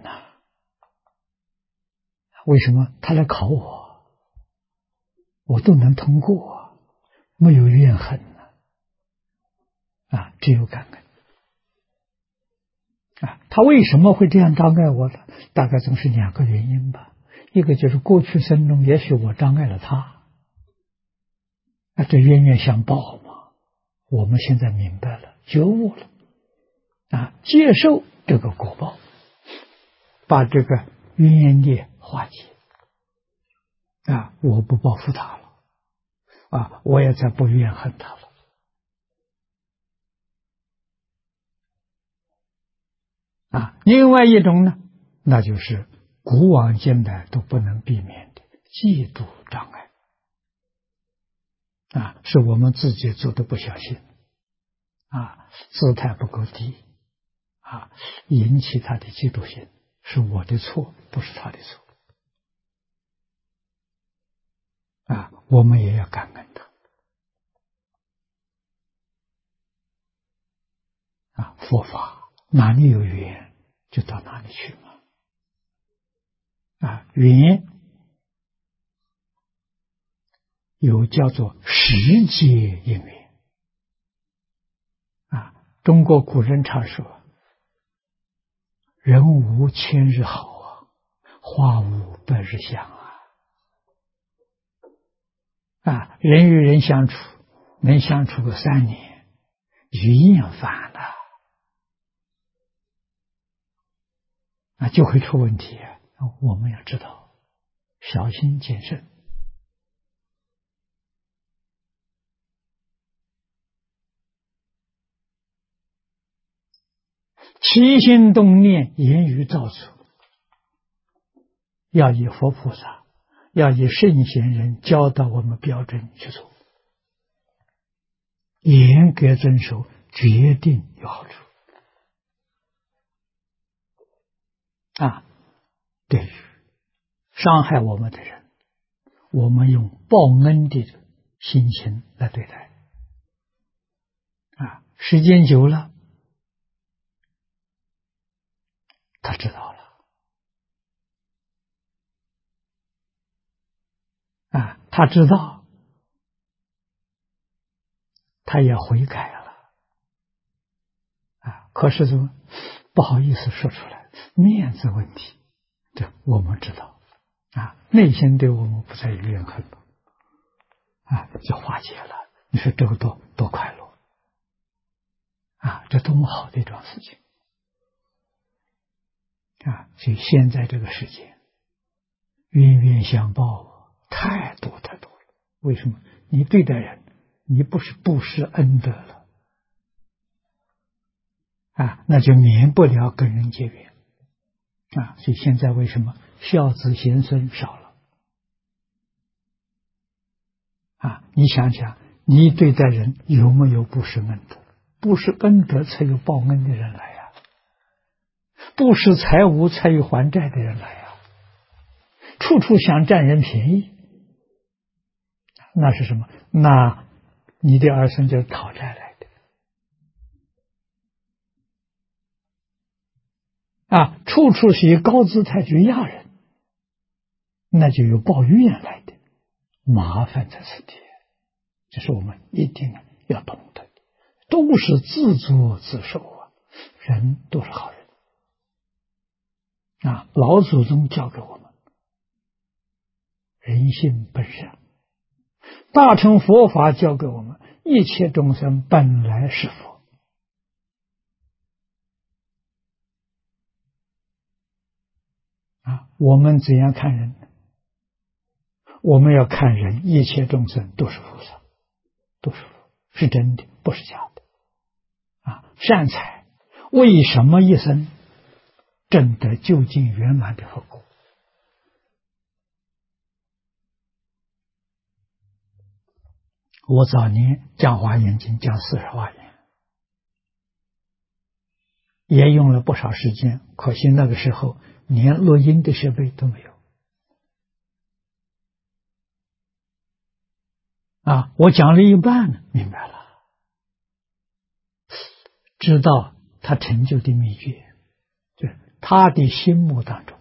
为什么？他来考我，我都能通过没有怨恨只有感恩他为什么会这样障碍我呢？大概总是2个原因吧。一个就是过去生中也许我障碍了他这冤冤相报嘛，我们现在明白了觉悟了接受这个果报，把这个冤孽化解。我不报复他了，我也再不怨恨他了。另外一种呢，那就是古往今来都不能避免的嫉妒障碍。是我们自己做的不小心，姿态不够低，引起他的嫉妒心，是我的错，不是他的错。我们也要感恩他。佛法哪里有缘，就到哪里去嘛。缘有叫做时节因缘。中国古人常说，人无千日好，花无百日香。人与人相处，能相处个3年，语厌烦了，就会出问题。我们要知道，小心谨慎。起心动念、言语造作，要以佛菩萨，要以圣贤人教导我们标准去做，严格遵守，决定有好处。对于伤害我们的人，我们用报恩的心情来对待。时间久了，他知道了。他知道，他也悔改了。可是怎么不好意思说出来，面子问题，这我们知道。内心对我们不再有怨恨了，就化解了。你说这个多快乐这多么好的一桩事情所以现在这个世界冤冤相报太多了。为什么？你对待人，你不是布施恩德了那就免不了跟人结缘所以现在为什么孝子贤孙少了你想想，你对待人有没有布施恩德？布施恩德才有报恩的人来布施财物才有还债的人来处处想占人便宜，那是什么？那你的儿孙就是讨债来的处处是以高姿态去压人，那就有报怨来的，麻烦在此地。这是我们一定要懂得的，都是自作自受人都是好人老祖宗教给我们人性本善，大乘佛法教给我们一切众生本来是佛我们怎样看人呢？我们要看人，一切众生都是菩萨，都是佛，是真的，不是假的善财为什么一生证得究竟圆满的佛果？我早年讲华严经讲40华严，也用了不少时间，可惜那个时候连录音的设备都没有我讲了一半明白了，知道他成就的秘诀，就是他的心目当中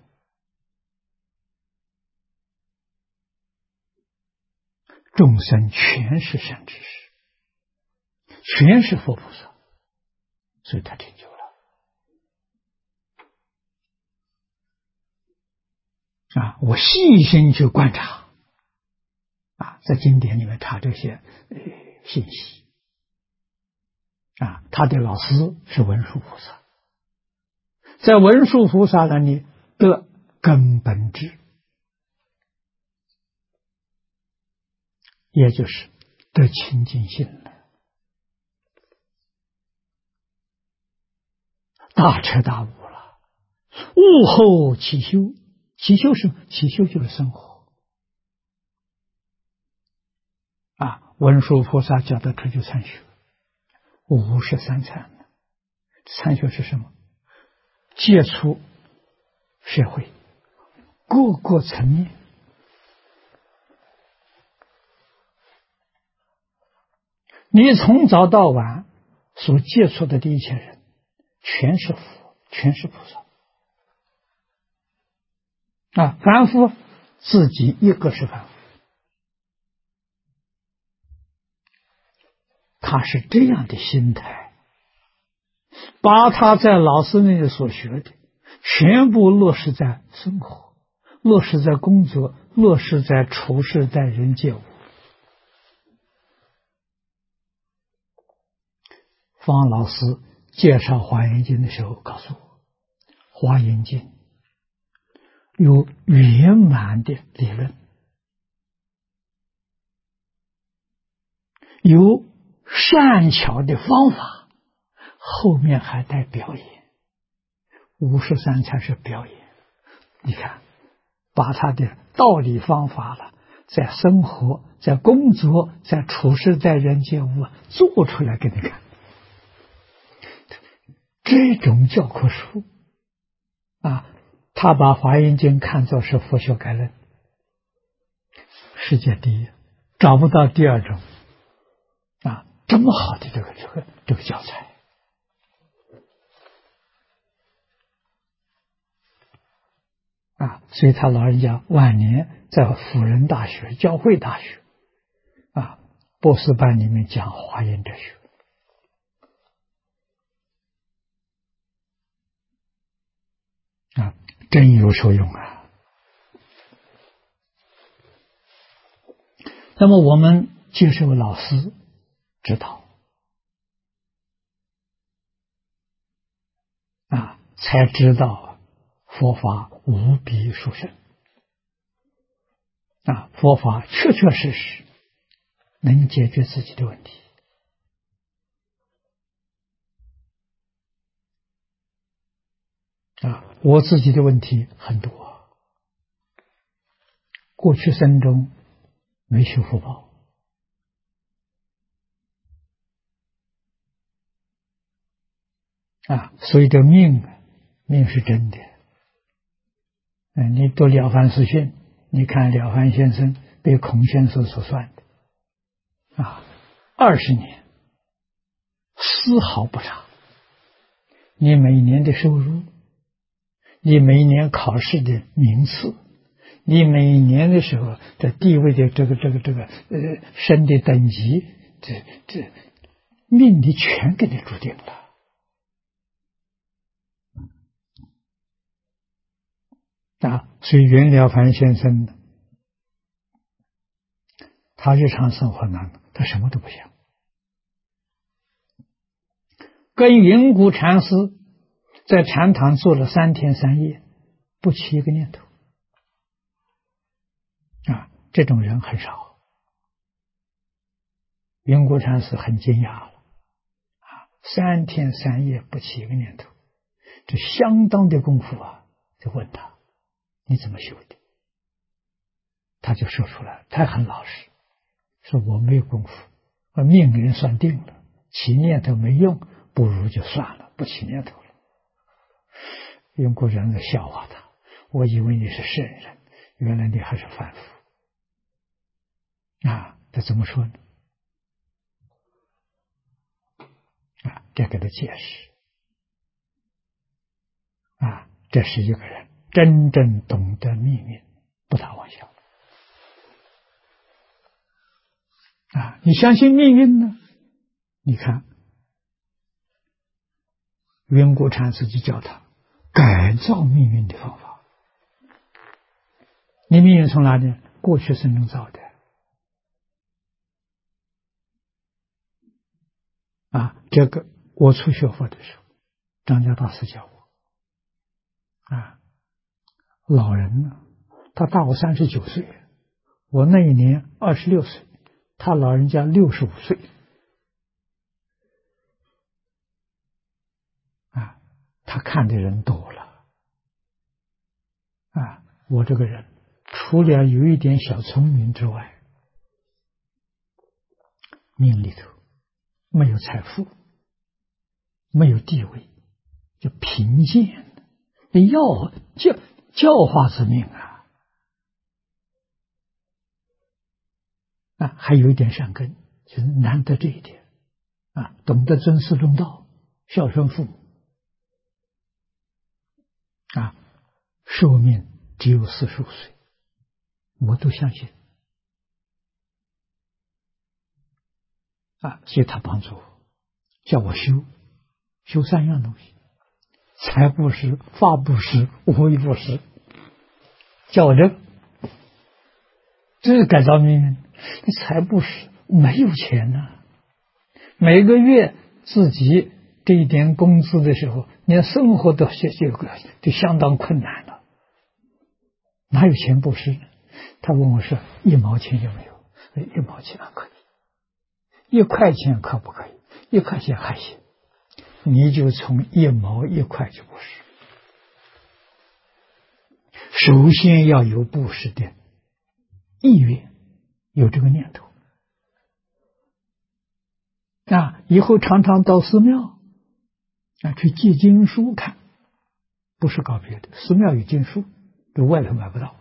众生全是善知识，全是佛菩萨，所以他成就了我细心去观察在经典里面查这些信息他的老师是文殊菩萨，在文殊菩萨那里得根本智，也就是得清净心了，大彻大悟了。悟后起修，起修是起修就是生活文殊菩萨教的成就参学53参，参学是什么？接触社会各个层面，你从早到晚所接触的一切人，全是佛，全是菩萨凡夫自己一个是凡夫，他是这样的心态，把他在老师那里所学的全部落实在生活，落实在工作，落实在处事待人接物。方老师介绍《华严经》的时候告诉我，《华严经》有圆满的理论，有善巧的方法，后面还带表演，53才是表演。你看，把他的道理方法了，在生活、在工作、在处事、在人接物做出来给你看。这种教科书他把《华严经》看作是佛学概论，世界第一，找不到第二种这么好的这个教材所以他老人家晚年在辅仁大学、教会大学博士班里面讲华严哲学真有受用那么我们接受老师指导才知道佛法无比殊胜佛法确确实实能解决自己的问题我自己的问题很多，过去生中没修福报所以这命是真的。你读《了凡四训》，你看了凡先生被孔先生所算的20年丝毫不差，你每年的收入，你每年考试的名次，你每年的时候的地位的这个升的等级，这命理全给你注定了所以袁了凡先生他日常生活难，他什么都不想，跟云谷禅师在禅堂坐了3天3夜，不起一个念头这种人很少。云谷禅师很惊讶了3天3夜不起一个念头，这相当的功夫就问他你怎么修的？他就说出来，他很老实，说我没有功夫，我命人算定了，起念头没用，不如就算了，不起念头了。云谷禅师笑话他，我以为你是圣人，原来你还是凡夫这怎么说呢？这给他解释这是一个人真正懂得命运，不打妄想你相信命运呢？你看云谷禅师就教他改造命运的方法。你命运从哪里？过去生中造的这个我初学佛的时候，张家大师教我老人呢，他大我39岁，我那一年26岁，他老人家65岁他看的人多了我这个人除了有一点小聪明之外，命里头没有财富，没有地位，就贫贱，教化之命还有一点善根，就是难得这一点懂得尊师重道，孝顺父母寿命只有45岁，我都相信所以他帮助我，叫我修3样东西：财布施、法布施、无为布施，叫我这是改造命运。财布施没有钱每个月自己这一点工资的时候，连生活都相当困难了，哪有钱布施呢？他问我说1毛钱有没有？1毛钱可以，1块钱可不可以？1块钱还行，你就从1毛1块去布施。首先要有布施的意愿，有这个念头以后常常到寺庙去借经书看，不是搞别的，寺庙有经书，这外头买不到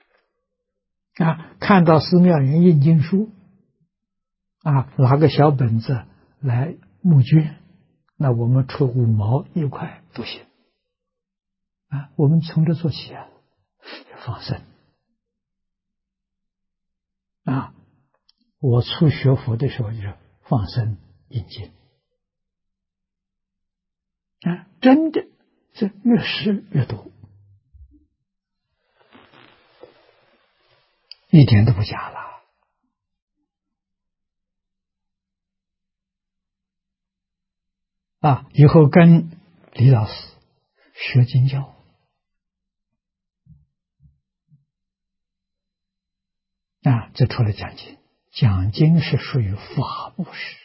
看到寺庙人印经书拿个小本子来募捐，那我们出5毛1块都行我们从这做起放生我初学佛的时候就是放生印经真的是越施越多，一点都不假了以后跟李老师学经教这除了讲经，讲经是属于法布施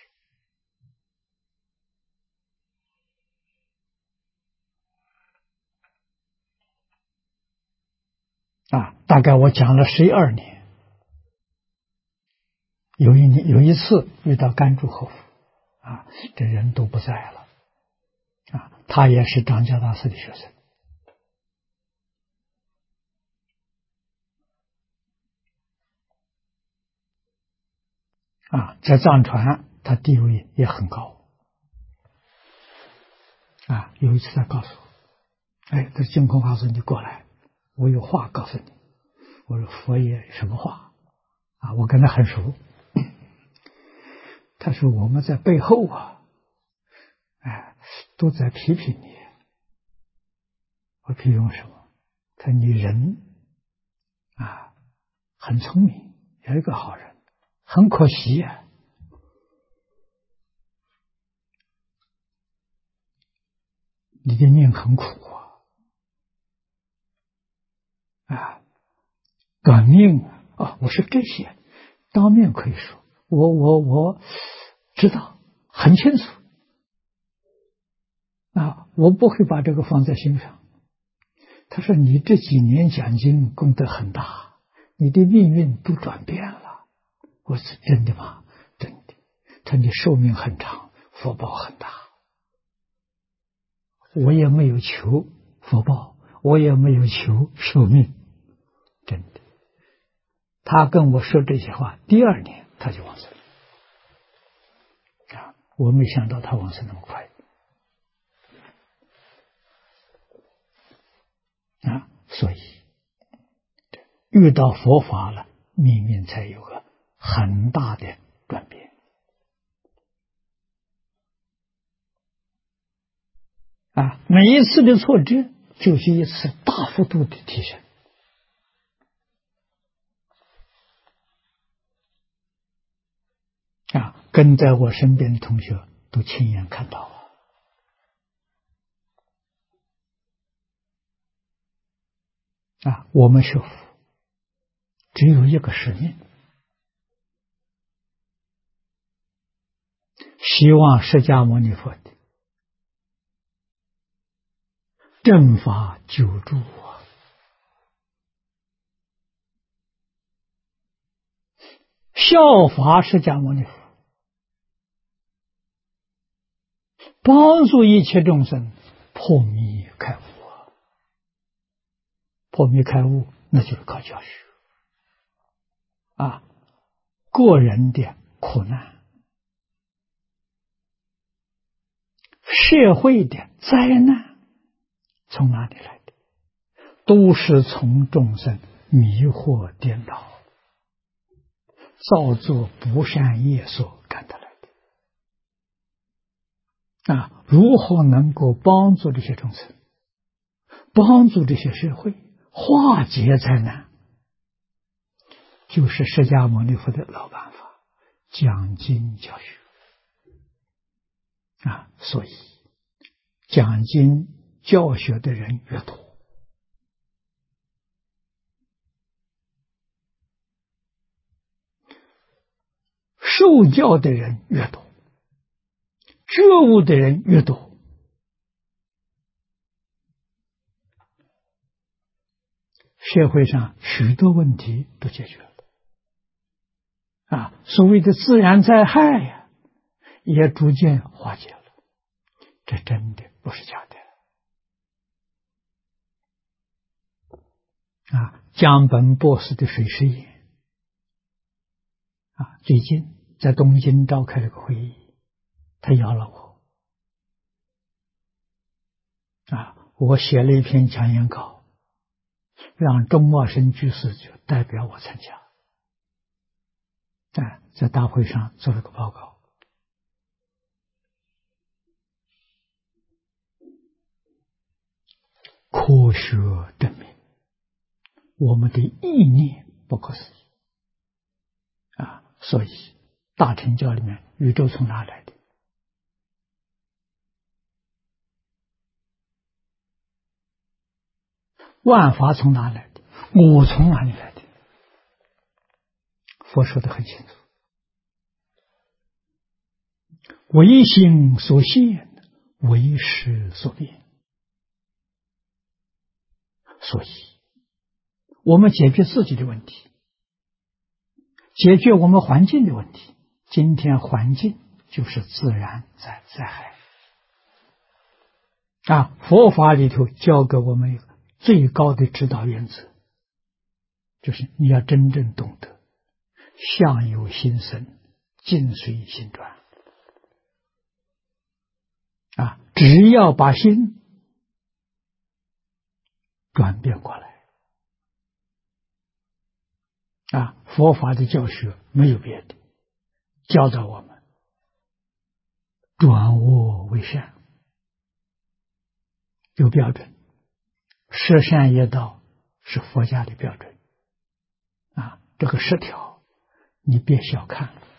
大概我讲了12年，有一次遇到甘珠和夫这人都不在了他也是张家大师的学生在藏传他地位也很高有一次他告诉我这净空法师你过来，我有话告诉你。我说佛爷什么话我跟他很熟他说我们在背后都在批评你。我批评什么？他说你人很聪明，有一个好人，很可惜你的命很苦短命我说这些当面可以说，我知道很清楚我不会把这个放在心上。他说你这几年讲经功德很大，你的命运都转变了。我说真的吗？真的。他说你寿命很长，福报很大。我也没有求福报，我也没有求寿命，真的。他跟我说这些话，第2年他就往生我没想到他往生那么快所以遇到佛法了，命运才有个很大的转变每一次的挫折就是一次大幅度的提升跟在我身边的同学都亲眼看到我们学佛只有一个使命，希望释迦牟尼佛的正法久住效法释迦牟尼佛，帮助一切众生破迷开悟破迷开悟，那就是靠教学个人的苦难，社会的灾难从哪里来的？都是从众生迷惑颠倒造作不善业所感得来的如何能够帮助这些众生，帮助这些社会化解灾难，就是释迦牟尼佛的老办法，讲经教学所以讲经教学的人越多，受教的人越多，觉悟的人越多，社会上许多问题都解决了所谓的自然灾害也逐渐化解了，这真的不是假的江本博士的水师演最近在东京召开了个会议，他邀了我写了一篇讲演稿，让钟茂生居士就代表我参加在大会上做了个报告。科学证明我们的意念不可思议所以大乘教里面宇宙从哪来的？万法从哪来的？我从哪里来的？佛说得很清楚，唯心所现，唯识所变。所以我们解决自己的问题，解决我们环境的问题。今天环境就是自然灾害佛法里头教给我们一个最高的指导原则，就是你要真正懂得相由心生，境随心转只要把心转变过来佛法的教学没有别的，教导我们转恶为善，有标准，十善业道是佛家的标准这个10条你别小看了，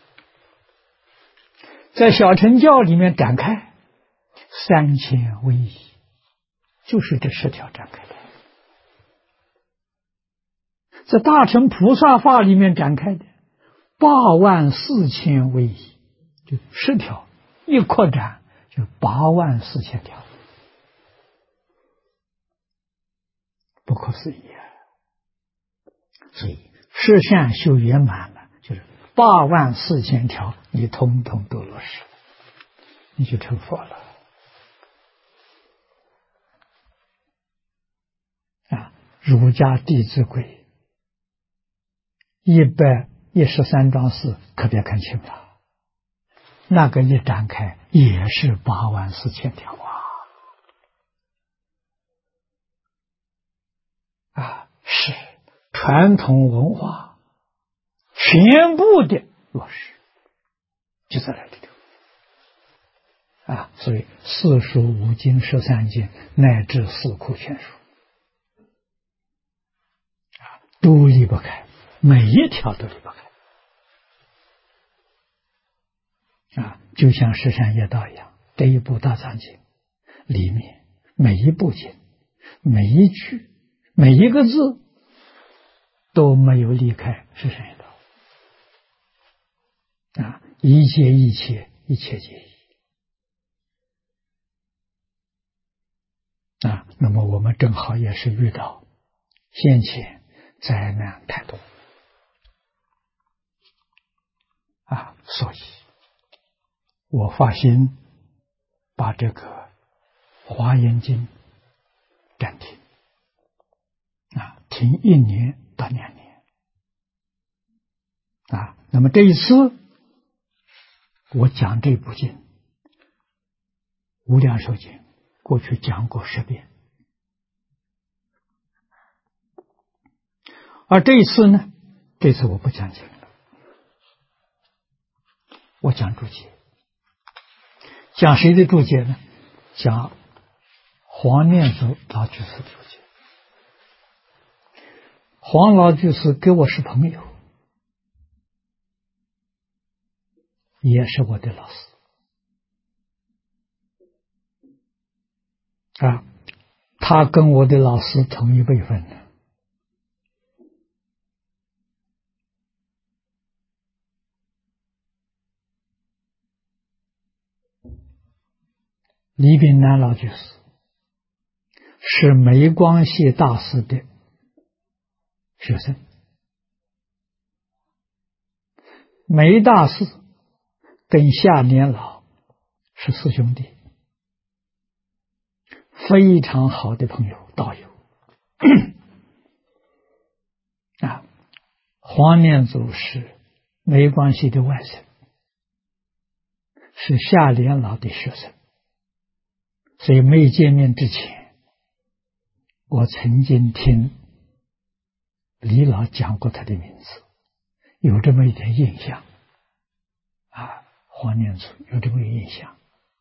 在小乘教里面展开3000威仪，就是这10条展开的，在大乘菩萨法里面展开的84000威仪，就10条一扩展就84000条，不可思议所以十善修圆满了，就是84000条你统统都落实，你就成佛了儒家弟子规113章4可别看轻了，那个一展开也是84000条是传统文化全部的落实，就在那里头所以四书五经13经乃至四库全书都离不开，每一条都离不就像十善业道一样，这一部大藏经里面每一部经、每一句、每一个字都没有离开十善业道。一切一切，一切皆一。那么我们正好也是遇到先前灾难太多所以我发心把这个《华严经》暂停停1年到2年那么这一次我讲这部经《无量寿经》，过去讲过10遍，而这一次呢，这次我不讲经了，我讲注解。讲谁的注解呢？讲黄念祖老居士的注解。黄老居士跟我是朋友，也是我的老师他跟我的老师同一辈分的。李炳南老居士是梅光系大师的学生，梅大师跟夏年老是师兄弟，非常好的朋友道友黄念祖是梅光系的外甥，是夏年老的学生，所以没见面之前，我曾经听李老讲过他的名字，有这么一点印象黄念祖有这么一个印象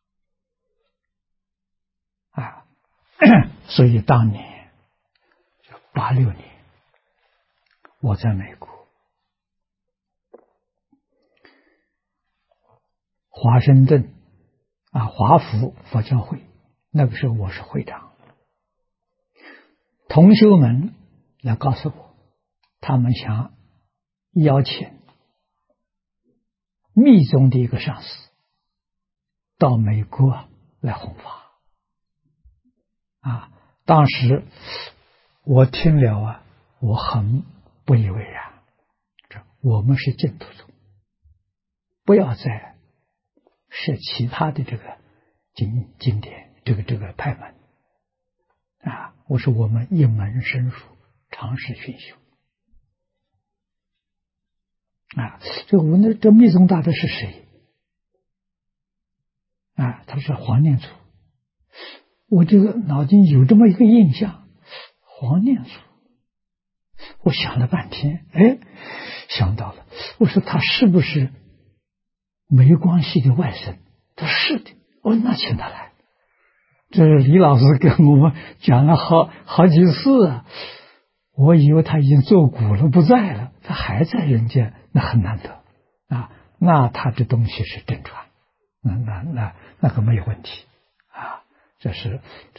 所以当年86年我在美国华盛顿华府佛教会，那个时候我是会长，同修们来告诉我，他们想邀请密宗的一个上师到美国来弘法当时我听了我很不以为然，我们是净土宗，不要再设其他的这个经典这个派门我说我们一门深入，尝试熏修我问这密宗大德是谁他说黄念祖。我这个脑筋有这么一个印象，黄念祖。我想了半天，想到了，我说他是不是梅光系的外甥？他说是的。我说那请他来。这李老师跟我们讲了好几次我以为他已经做古了不在了，他还在人间，那很难得那他的东西是真传，那个没有问题这是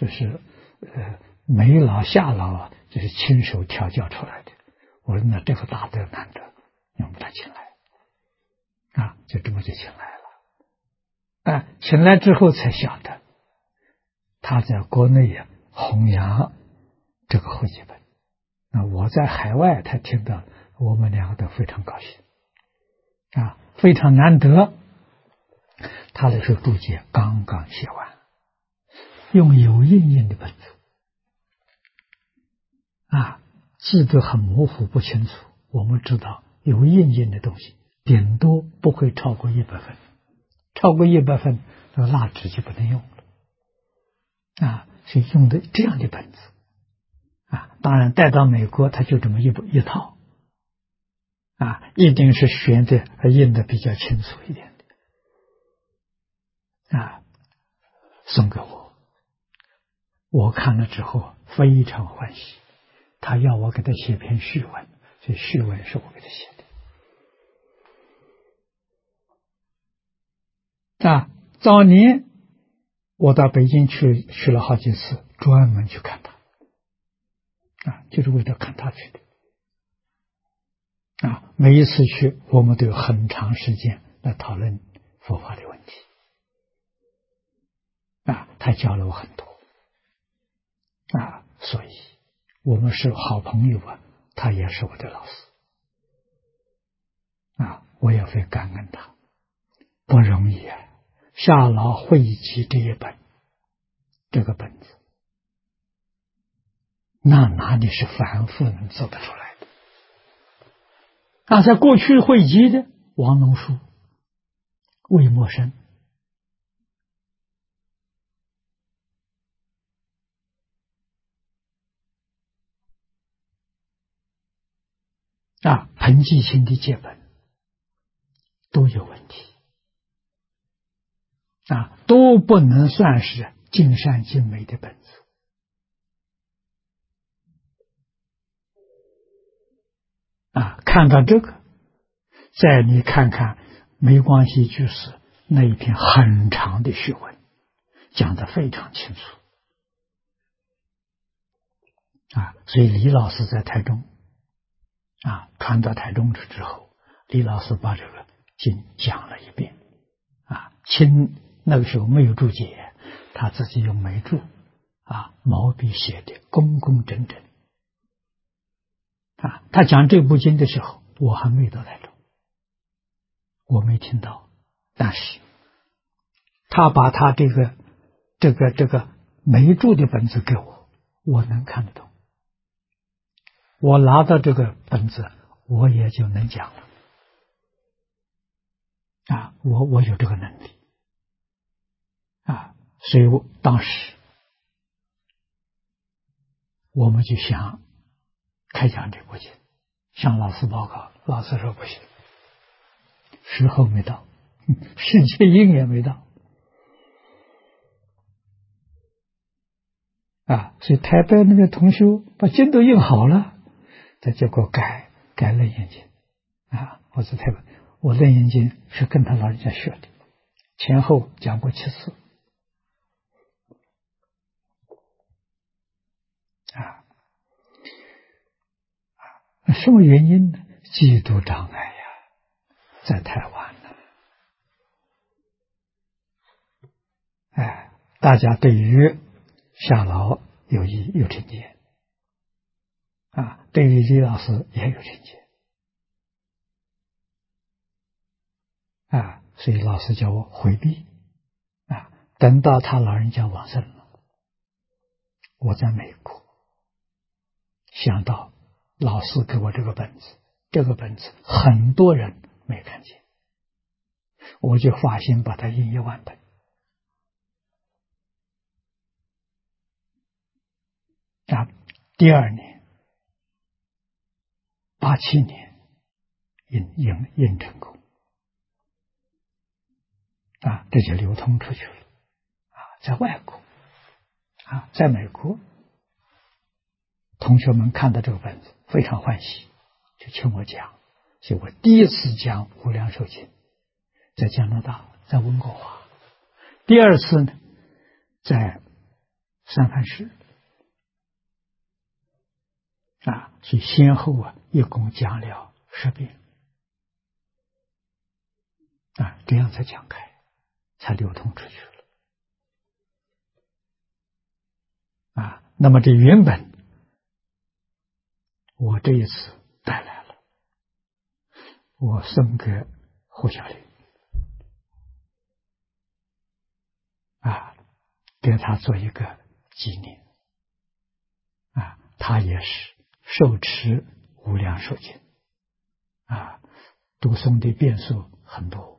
梅老夏老这是亲手调教出来的。我说那这个大德难得，你们把他请来就这么就请来了请来之后才晓得他在国内弘扬这个汇集本我在海外他听到，我们两个都非常高兴非常难得。他的时候注解刚刚写完，用有印印的本子字都很模糊不清楚。我们知道有印印的东西顶多不会超过100分，超过100分那蜡纸就不能用了所以用的这样的本子当然带到美国他就这么一套一定是选的印的比较清楚一点的送给我看了之后非常欢喜，他要我给他写篇序文，所以序文是我给他写的早年我到北京去了好几次，专门去看他，就是为了看他去的。每一次去，我们都有很长时间来讨论佛法的问题。他教了我很多。所以我们是好朋友他也是我的老师。我也会感恩他，不容易夏老汇集这个本子，那哪里是凡夫能做得出来的？在过去汇集的王龙树、魏默生，彭继清的戒本都有问题，都不能算是尽善尽美的本子。看到这个，再你看看梅光熙居士那一篇很长的序文，讲得非常清楚。所以李老师在台中传到台中之后，李老师把这个经讲了一遍。那个时候没有注解，他自己用眉注毛笔写的工工整整。他讲这部经的时候，我还没到台中，我没听到，但是他把他这个眉注的本子给我，我能看得懂。我拿到这个本子，我也就能讲了。我有这个能力。所以当时我们就想开讲这部经，向老师报告，老师说不行，时候没到，世界因也没到。所以台北那个同修把经都印好了，他结果改楞严经。我在台北，我楞严经是跟他老人家学的，前后讲过7次。什么原因呢？嫉妒障碍在台湾呢。大家对于夏老有成见，对于李老师也有成见，所以老师叫我回避。等到他老人家往生了，我在美国想到老师给我这个本子，这个本子很多人没看见，我就发心把它印1万本。第2年87年印成功，这就流通出去了。在外国在美国，同学们看到这个本子非常欢喜，就请我讲。所以我第一次讲无量寿经在加拿大，在温哥华；第2次呢，在三藩市。所以先后一共讲了10遍。这样才讲开，才流通出去了。那么这原本我这一次带来了，我送给胡小林，给他做一个纪念。他也是受持无量寿经，读诵的遍数很多。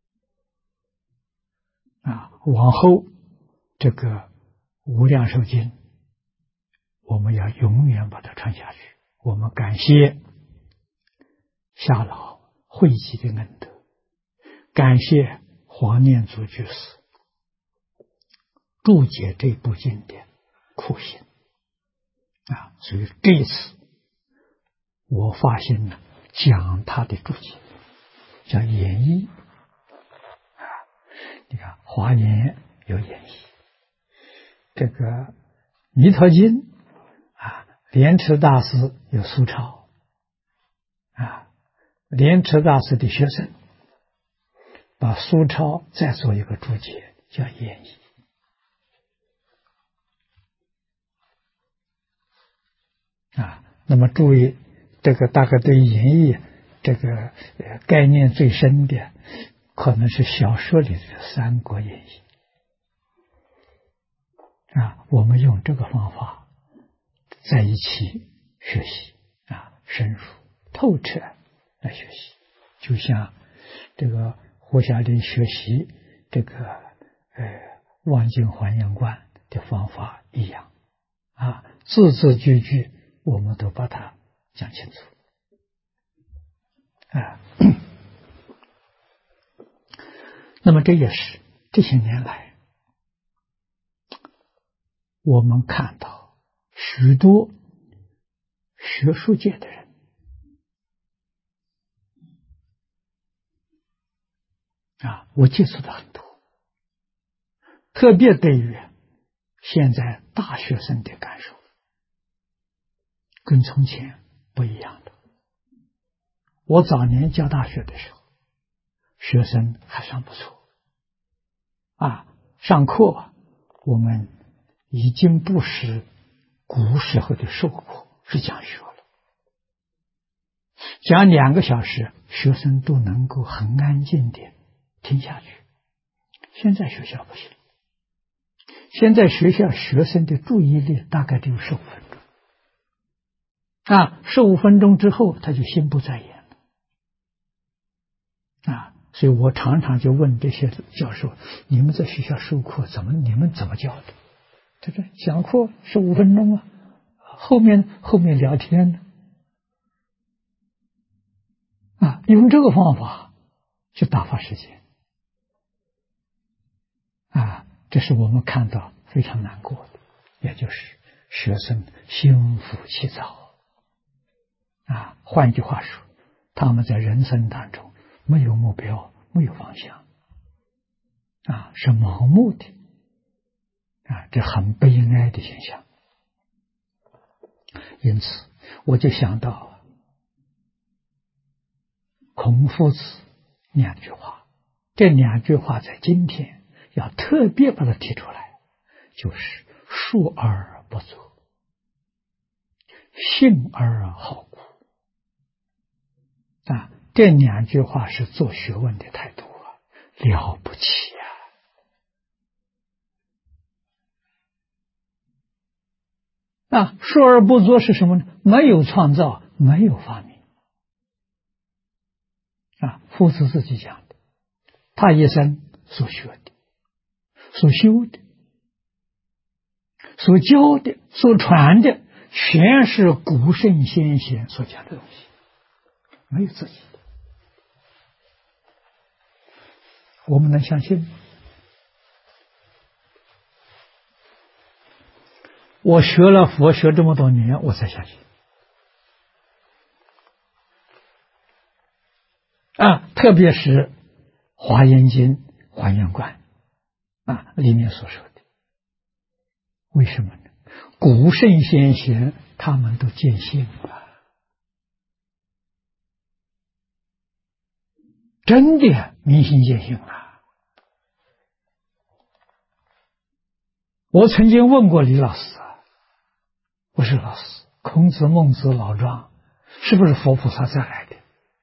往后这个无量寿经，我们要永远把它传下去。我们感谢夏老汇集的恩德，感谢黄念祖居士注解这部经典苦心。所以这一次我发现了讲他的注解，叫演义。 你看华严有演绎，这个弥陀经啊，莲池大师有苏抄啊，莲池大师的学生把苏抄再做一个注解，叫演绎啊。那么注意，这个大概对演绎这个概念最深的，可能是小说里的《三国演义》啊。我们用这个方法在一起学习啊，深入透彻来学习，就像这个活下来学习这个望境还原观的方法一样啊，字字句句我们都把它讲清楚啊。那么这也是这些年来我们看到许多学术界的人啊，我接触的很多，特别对于现在大学生的感受跟从前不一样的。我早年教大学的时候，学生还算不错啊，上课我们已经不是古时候的授课，是讲学了，讲2个小时，学生都能够很安静的听下去。现在学校不行，现在学校学生的注意力大概只有15分钟啊，15分钟之后他就心不在焉了啊。所以我常常就问这些教授，你们在学校授课你们怎么教的？他说讲课15分钟啊，后面聊天呢啊，用这个方法去打发时间啊，这是我们看到非常难过的，也就是学生心浮气躁啊。换句话说，他们在人生当中没有目标，没有方向啊，是盲目的啊，这很悲哀的现象。因此我就想到孔夫子2句话，这2句话在今天要特别把它提出来，就是述而不作，信而好古啊。这2句话是做学问的态度啊，了不起啊！述而不作是什么呢？没有创造，没有发明啊。夫子自己讲的，他一生所学的、所修的、所教的、所传的，全是古圣先贤所讲的东西，没有自己的。我们能相信吗？我学了佛学这么多年，我才相信啊！特别是《华严经》还原观啊里面所说的，为什么呢？古圣先贤他们都见性了，真的明心见性了。我曾经问过李老师啊，我说老师，孔子、孟子、老庄是不是佛菩萨再来的？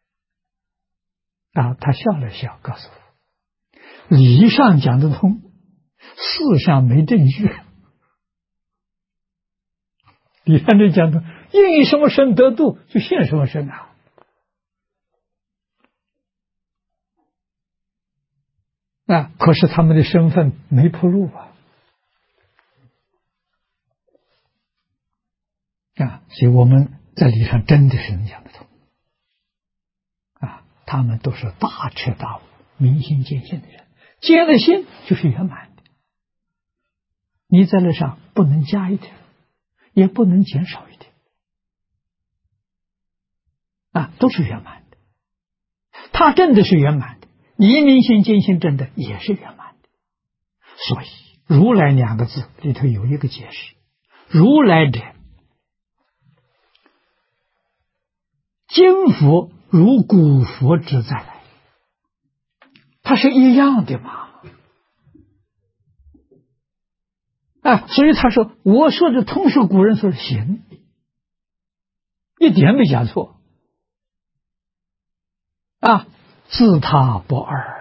啊，他笑了笑，告诉我，理上讲得通，事上没证据。理上就讲的，应以什么身得度，就现什么身啊。啊，可是他们的身份没铺路啊。啊，所以我们在理上真的是能讲得通啊，他们都是大彻大悟、明心见性的人，见了性就是圆满的。你在那上不能加一点，也不能减少一点啊，都是圆满的。他证的是圆满的，你明心见性证的也是圆满的所以如来两个字里头有一个解释，如来者，今佛如古佛之再来，它是一样的嘛。所以他说我说的通是古人说的行，一点没讲错自他不二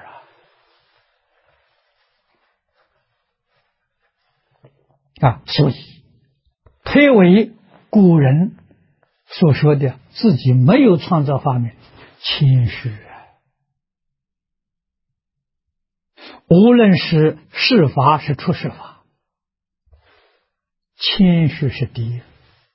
所以推为古人所说的自己没有创造发明，谦虚无论是事法是出世法，谦虚是第一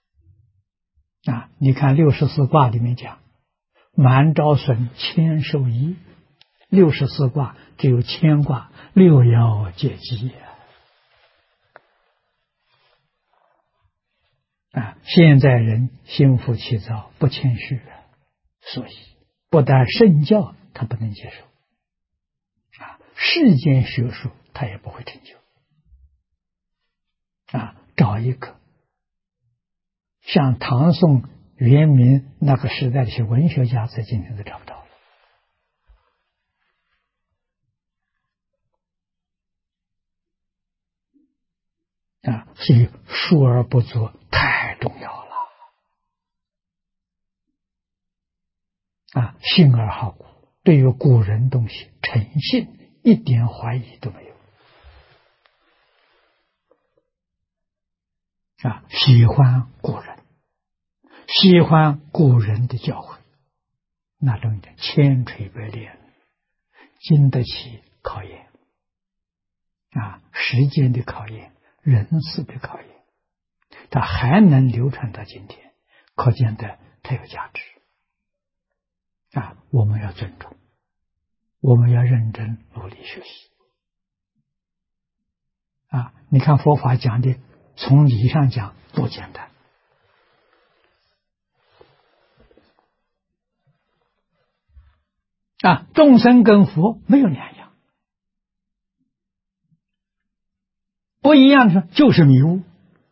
你看64卦里面讲满招损，谦受益，64卦只有谦卦，六爻解机现在人心浮气躁，不谦虚所以不但圣教他不能接受世间学术他也不会成就找一个像唐宋元明那个时代的一些文学家，在今天都找不到了所以述而不作太重要了信而好古，对于古人东西诚信，一点怀疑都没有喜欢古人，喜欢古人的教诲，那种千锤百炼，经得起考验时间的考验，人事的考验，它还能流传到今天，可见的它有价值我们要尊重，我们要认真努力学习你看佛法讲的从理上讲多简单众生跟佛没有两样，不一样的就是迷悟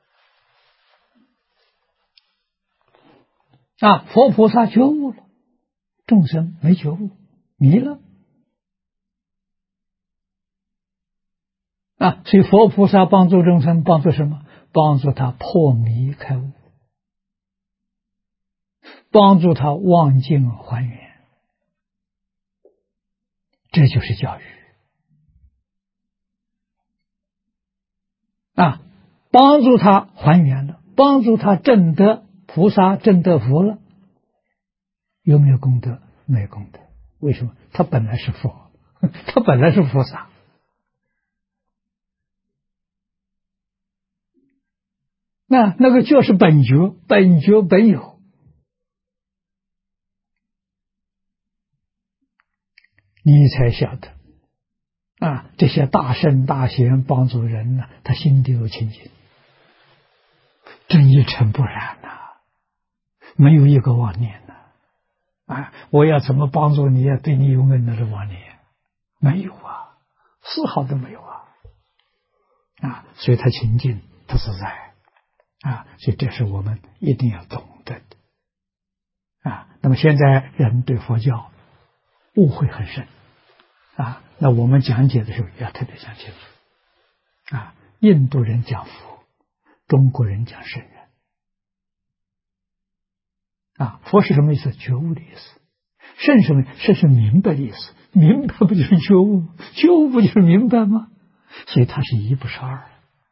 佛菩萨觉悟了，众生没觉悟，迷了所以佛菩萨帮助众生，帮助什么？帮助他破迷开悟，帮助他忘境还原，这就是教育帮助他还原了，帮助他证得菩萨，证得佛了，有没有功德？没有功德。为什么？他本来是佛，他本来是菩萨那个就是本觉，本觉本有，你才晓得这些大圣大贤帮助人他心地有清净，真一尘不染没有一个妄念我要怎么帮助你对你有恩的妄念？没有丝毫都没有所以他清净，他自在所以这是我们一定要懂得的那么现在人对佛教误会很深那我们讲解的时候要特别讲清楚印度人讲佛，中国人讲圣人佛是什么意思？觉悟的意思。圣什么？圣是明白的意思。明白不就是觉悟？觉悟不就是明白吗？所以它是一不是二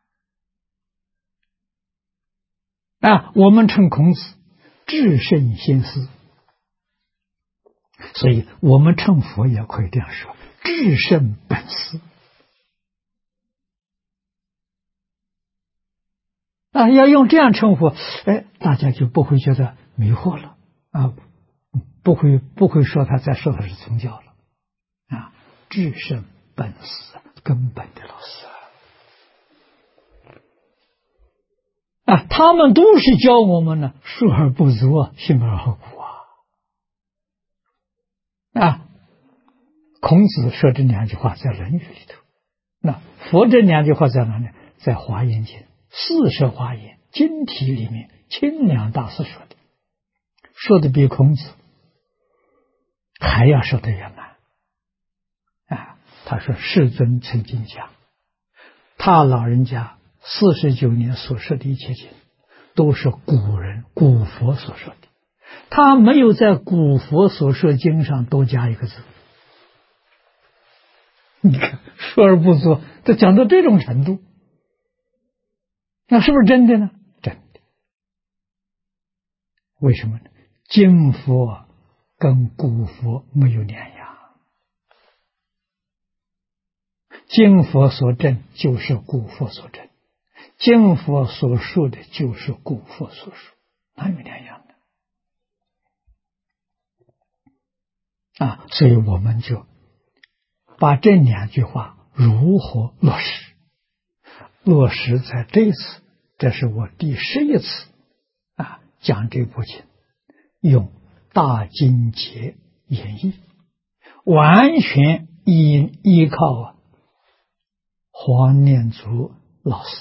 我们称孔子至圣先师，所以我们称佛也可以这样说，至圣本师要用这样称呼，大家就不会觉得迷惑了不会说他在说的是宗教了至圣本师，根本的老师他们都是教我们呢，述而不作，信而好古孔子说这两句话在《论语》里头，那佛这两句话在哪里？在《华严经》四摄华严经题里面，清凉大师说的比孔子还要说的圆满啊！他说世尊曾经讲，他老人家49年所说的一切经，都是古人古佛所说的，他没有在古佛所说经上多加一个字。你看，说而不做，他讲到这种程度，那是不是真的呢？真的。为什么呢？今佛跟古佛没有两样，今佛所证就是古佛所证，今佛所说的就是古佛所说，哪有两样的啊？所以我们就把这两句话如何落实？落实在这一次，这是我第11次讲这部经，用大经解演绎，完全依靠黄念祖老师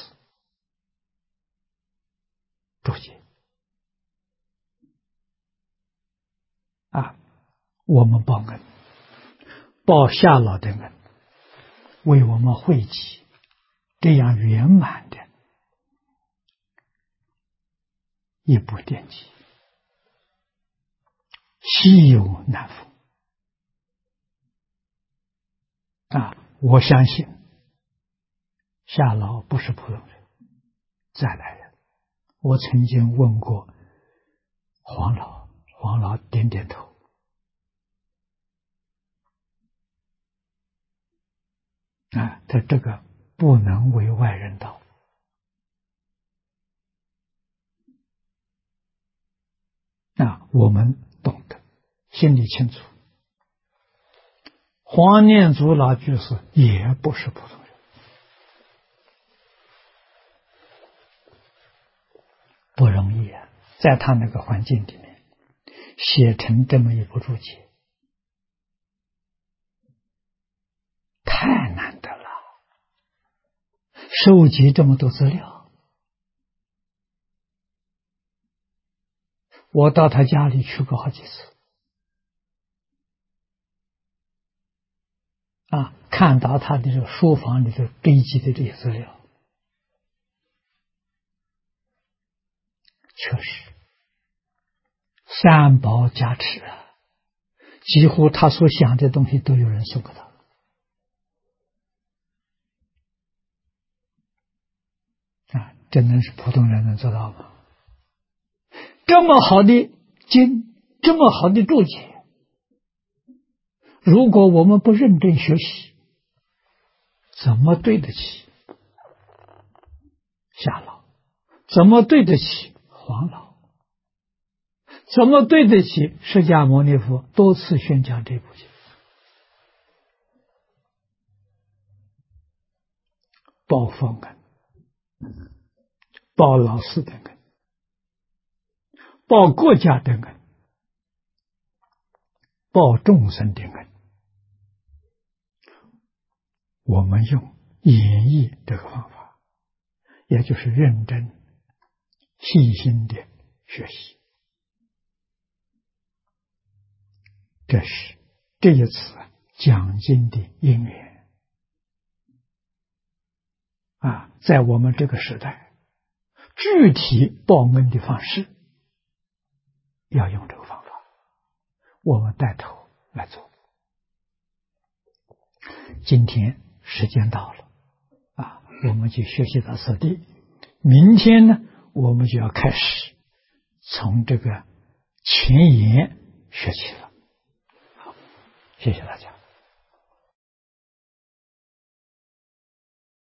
注解我们报恩，报夏老的恩，为我们汇集这样圆满的一部典籍，稀有难逢我相信夏老不是普通人，再来人。我曾经问过黄老，黄老点点头。他这个不能为外人道我们懂得，心里清楚。黄念祖老居士也不是普通人，不容易在他那个环境里面写成这么一部注解，太难得了，收集这么多资料。我到他家里去过好几次看到他的这个书房里头堆积的这些资料，确实三宝加持几乎他所想的东西都有人送给他这能是普通人能做到吗？这么好的经，这么好的注解，如果我们不认真学习，怎么对得起夏老？怎么对得起黄老？怎么对得起释迦牟尼佛多次宣讲这部经？报佛恩，报老师的恩，报国家的恩，报众生的恩。我们用演绎这个方法，也就是认真细心的学习，这是这一次讲经的因缘在我们这个时代，具体报恩的方式要用这个方法，我们带头来做。今天时间到了我们就学习到此地。明天呢，我们就要开始从这个前言学起了。好，谢谢大家。